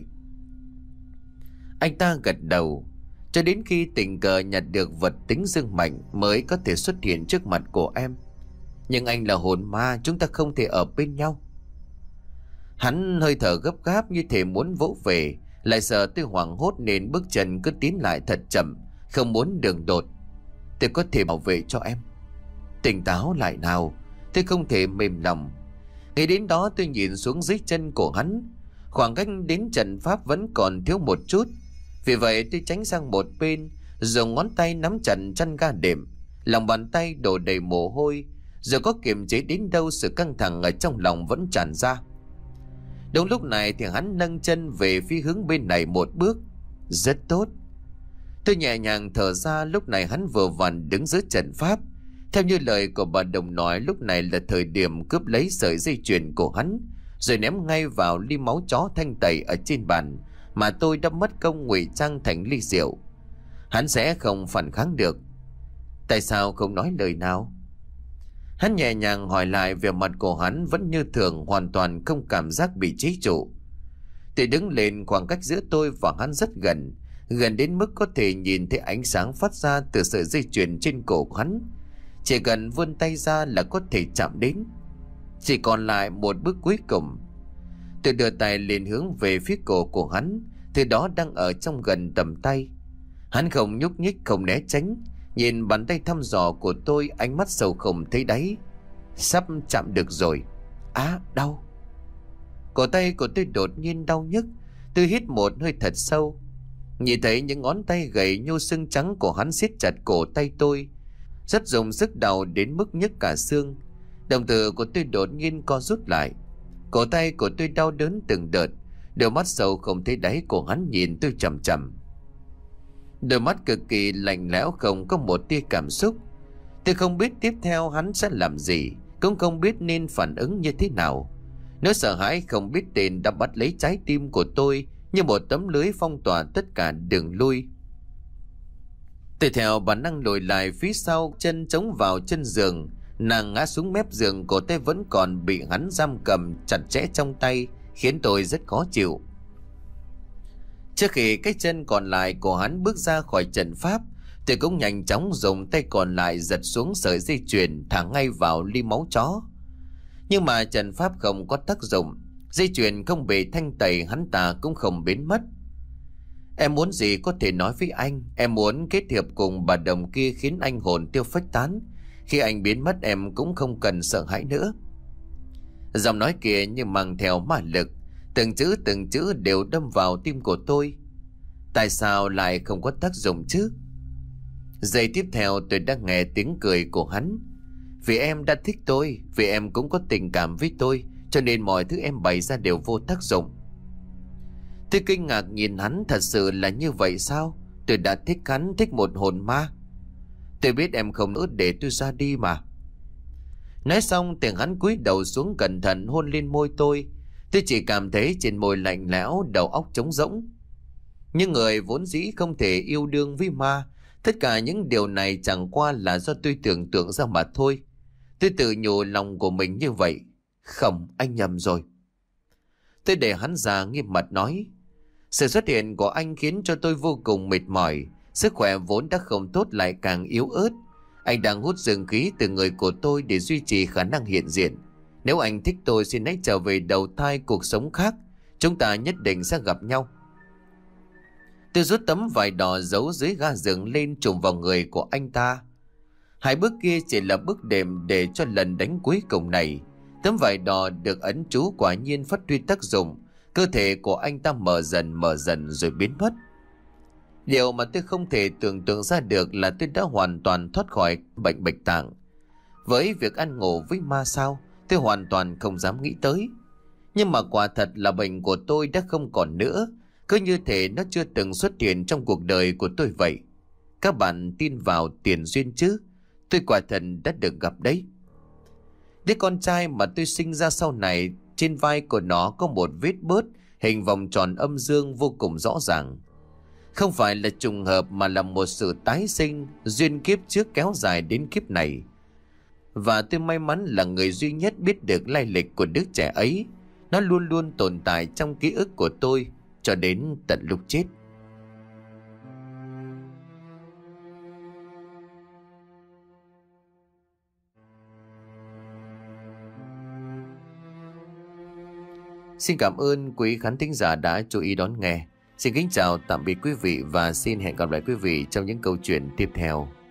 Anh ta gật đầu. Cho đến khi tình cờ nhặt được vật tính dương mạnh mới có thể xuất hiện trước mặt của em. Nhưng anh là hồn ma, chúng ta không thể ở bên nhau. Hắn hơi thở gấp gáp như thể muốn vỗ về, lại sợ tôi hoảng hốt nên bước chân cứ tiến lại thật chậm, không muốn đường đột. Tôi có thể bảo vệ cho em. Tỉnh táo lại nào, tôi không thể mềm lòng. Nghĩ đến đó tôi nhìn xuống dưới chân của hắn. Khoảng cách đến trận pháp vẫn còn thiếu một chút. Vì vậy tôi tránh sang một bên, dùng ngón tay nắm chặt chân ga đệm, lòng bàn tay đổ đầy mồ hôi. Giờ có kiềm chế đến đâu, sự căng thẳng ở trong lòng vẫn tràn ra. Đúng lúc này thì hắn nâng chân về phía hướng bên này một bước. Rất tốt. Tôi nhẹ nhàng thở ra. Lúc này hắn vừa vặn đứng giữa trận pháp. Theo như lời của bà Đồng nói, lúc này là thời điểm cướp lấy sợi dây chuyền của hắn, rồi ném ngay vào ly máu chó thanh tẩy ở trên bàn mà tôi đã mất công ngụy trang thành ly rượu. Hắn sẽ không phản kháng được. Tại sao không nói lời nào? Hắn nhẹ nhàng hỏi lại, vẻ mặt của hắn vẫn như thường, hoàn toàn không cảm giác bị chế trụ. Tôi đứng lên, khoảng cách giữa tôi và hắn rất gần, gần đến mức có thể nhìn thấy ánh sáng phát ra từ sợi dây chuyền trên cổ của hắn. Chỉ cần vươn tay ra là có thể chạm đến. Chỉ còn lại một bước cuối cùng. Tôi đưa tay lên hướng về phía cổ của hắn, thứ đó đang ở trong gần tầm tay. Hắn không nhúc nhích, không né tránh, nhìn bàn tay thăm dò của tôi, ánh mắt sâu không thấy đáy. Sắp chạm được rồi. Á, đau. Cổ tay của tôi đột nhiên đau nhức. Tôi hít một hơi thật sâu. Nhìn thấy những ngón tay gầy nhô xương trắng của hắn siết chặt cổ tay tôi, rất dùng sức đau đến mức nhức cả xương. Đồng tử của tôi đột nhiên co rút lại. Cổ tay của tôi đau đớn từng đợt. Đôi mắt sâu không thấy đáy của hắn nhìn tôi chằm chằm. Đôi mắt cực kỳ lạnh lẽo, không có một tia cảm xúc. Tôi không biết tiếp theo hắn sẽ làm gì, cũng không biết nên phản ứng như thế nào. Nỗi sợ hãi không biết tên đã bắt lấy trái tim của tôi như một tấm lưới phong tỏa tất cả đường lui. Tôi theo bản năng lùi lại phía sau, chân chống vào chân giường. Nàng ngã xuống mép giường, cổ tay vẫn còn bị hắn giam cầm chặt chẽ trong tay, khiến tôi rất khó chịu. Trước khi cái chân còn lại của hắn bước ra khỏi trận pháp, tôi cũng nhanh chóng dùng tay còn lại giật xuống sợi dây chuyền, thả ngay vào ly máu chó. Nhưng mà trận pháp không có tác dụng, dây chuyền không bị thanh tẩy, hắn ta cũng không biến mất. Em muốn gì có thể nói với anh. Em muốn kết hiệp cùng bà Đồng kia khiến anh hồn tiêu phách tán. Khi anh biến mất em cũng không cần sợ hãi nữa. Giọng nói kia như mang theo ma lực, từng chữ từng chữ đều đâm vào tim của tôi. Tại sao lại không có tác dụng chứ? Giây tiếp theo tôi đã nghe tiếng cười của hắn. Vì em đã thích tôi, vì em cũng có tình cảm với tôi, cho nên mọi thứ em bày ra đều vô tác dụng. Tôi kinh ngạc nhìn hắn, thật sự là như vậy sao? Tôi đã thích hắn, thích một hồn ma. Tôi biết em không nỡ để tôi ra đi mà. Nói xong thì hắn cúi đầu xuống cẩn thận hôn lên môi tôi. Tôi chỉ cảm thấy trên môi lạnh lẽo, đầu óc trống rỗng. Nhưng người vốn dĩ không thể yêu đương với ma. Tất cả những điều này chẳng qua là do tôi tưởng tượng ra mà thôi. Tôi tự nhủ lòng của mình như vậy. Không, anh nhầm rồi. Tôi để hắn ra nghiêm mặt nói. Sự xuất hiện của anh khiến cho tôi vô cùng mệt mỏi. Sức khỏe vốn đã không tốt lại càng yếu ớt. Anh đang hút dương khí từ người của tôi để duy trì khả năng hiện diện. Nếu anh thích tôi, xin hãy trở về đầu thai cuộc sống khác. Chúng ta nhất định sẽ gặp nhau. Tôi rút tấm vải đỏ giấu dưới ga giường lên trùm vào người của anh ta. Hai bước kia chỉ là bước đệm để cho lần đánh cuối cùng này. Tấm vải đỏ được ấn chú quả nhiên phát huy tác dụng. Cơ thể của anh ta mở dần mở dần rồi biến mất. Điều mà tôi không thể tưởng tượng ra được là tôi đã hoàn toàn thoát khỏi bệnh bạch tạng. Với việc ăn ngủ với ma sao, tôi hoàn toàn không dám nghĩ tới. Nhưng mà quả thật là bệnh của tôi đã không còn nữa. Cứ như thể nó chưa từng xuất hiện trong cuộc đời của tôi vậy. Các bạn tin vào tiền duyên chứ? Tôi quả thật đã được gặp đấy. Đứa con trai mà tôi sinh ra sau này, trên vai của nó có một vết bớt hình vòng tròn âm dương vô cùng rõ ràng. Không phải là trùng hợp mà là một sự tái sinh, duyên kiếp trước kéo dài đến kiếp này. Và tôi may mắn là người duy nhất biết được lai lịch của đứa trẻ ấy. Nó luôn luôn tồn tại trong ký ức của tôi cho đến tận lúc chết. Xin cảm ơn quý khán thính giả đã chú ý đón nghe. Xin kính chào tạm biệt quý vị và xin hẹn gặp lại quý vị trong những câu chuyện tiếp theo.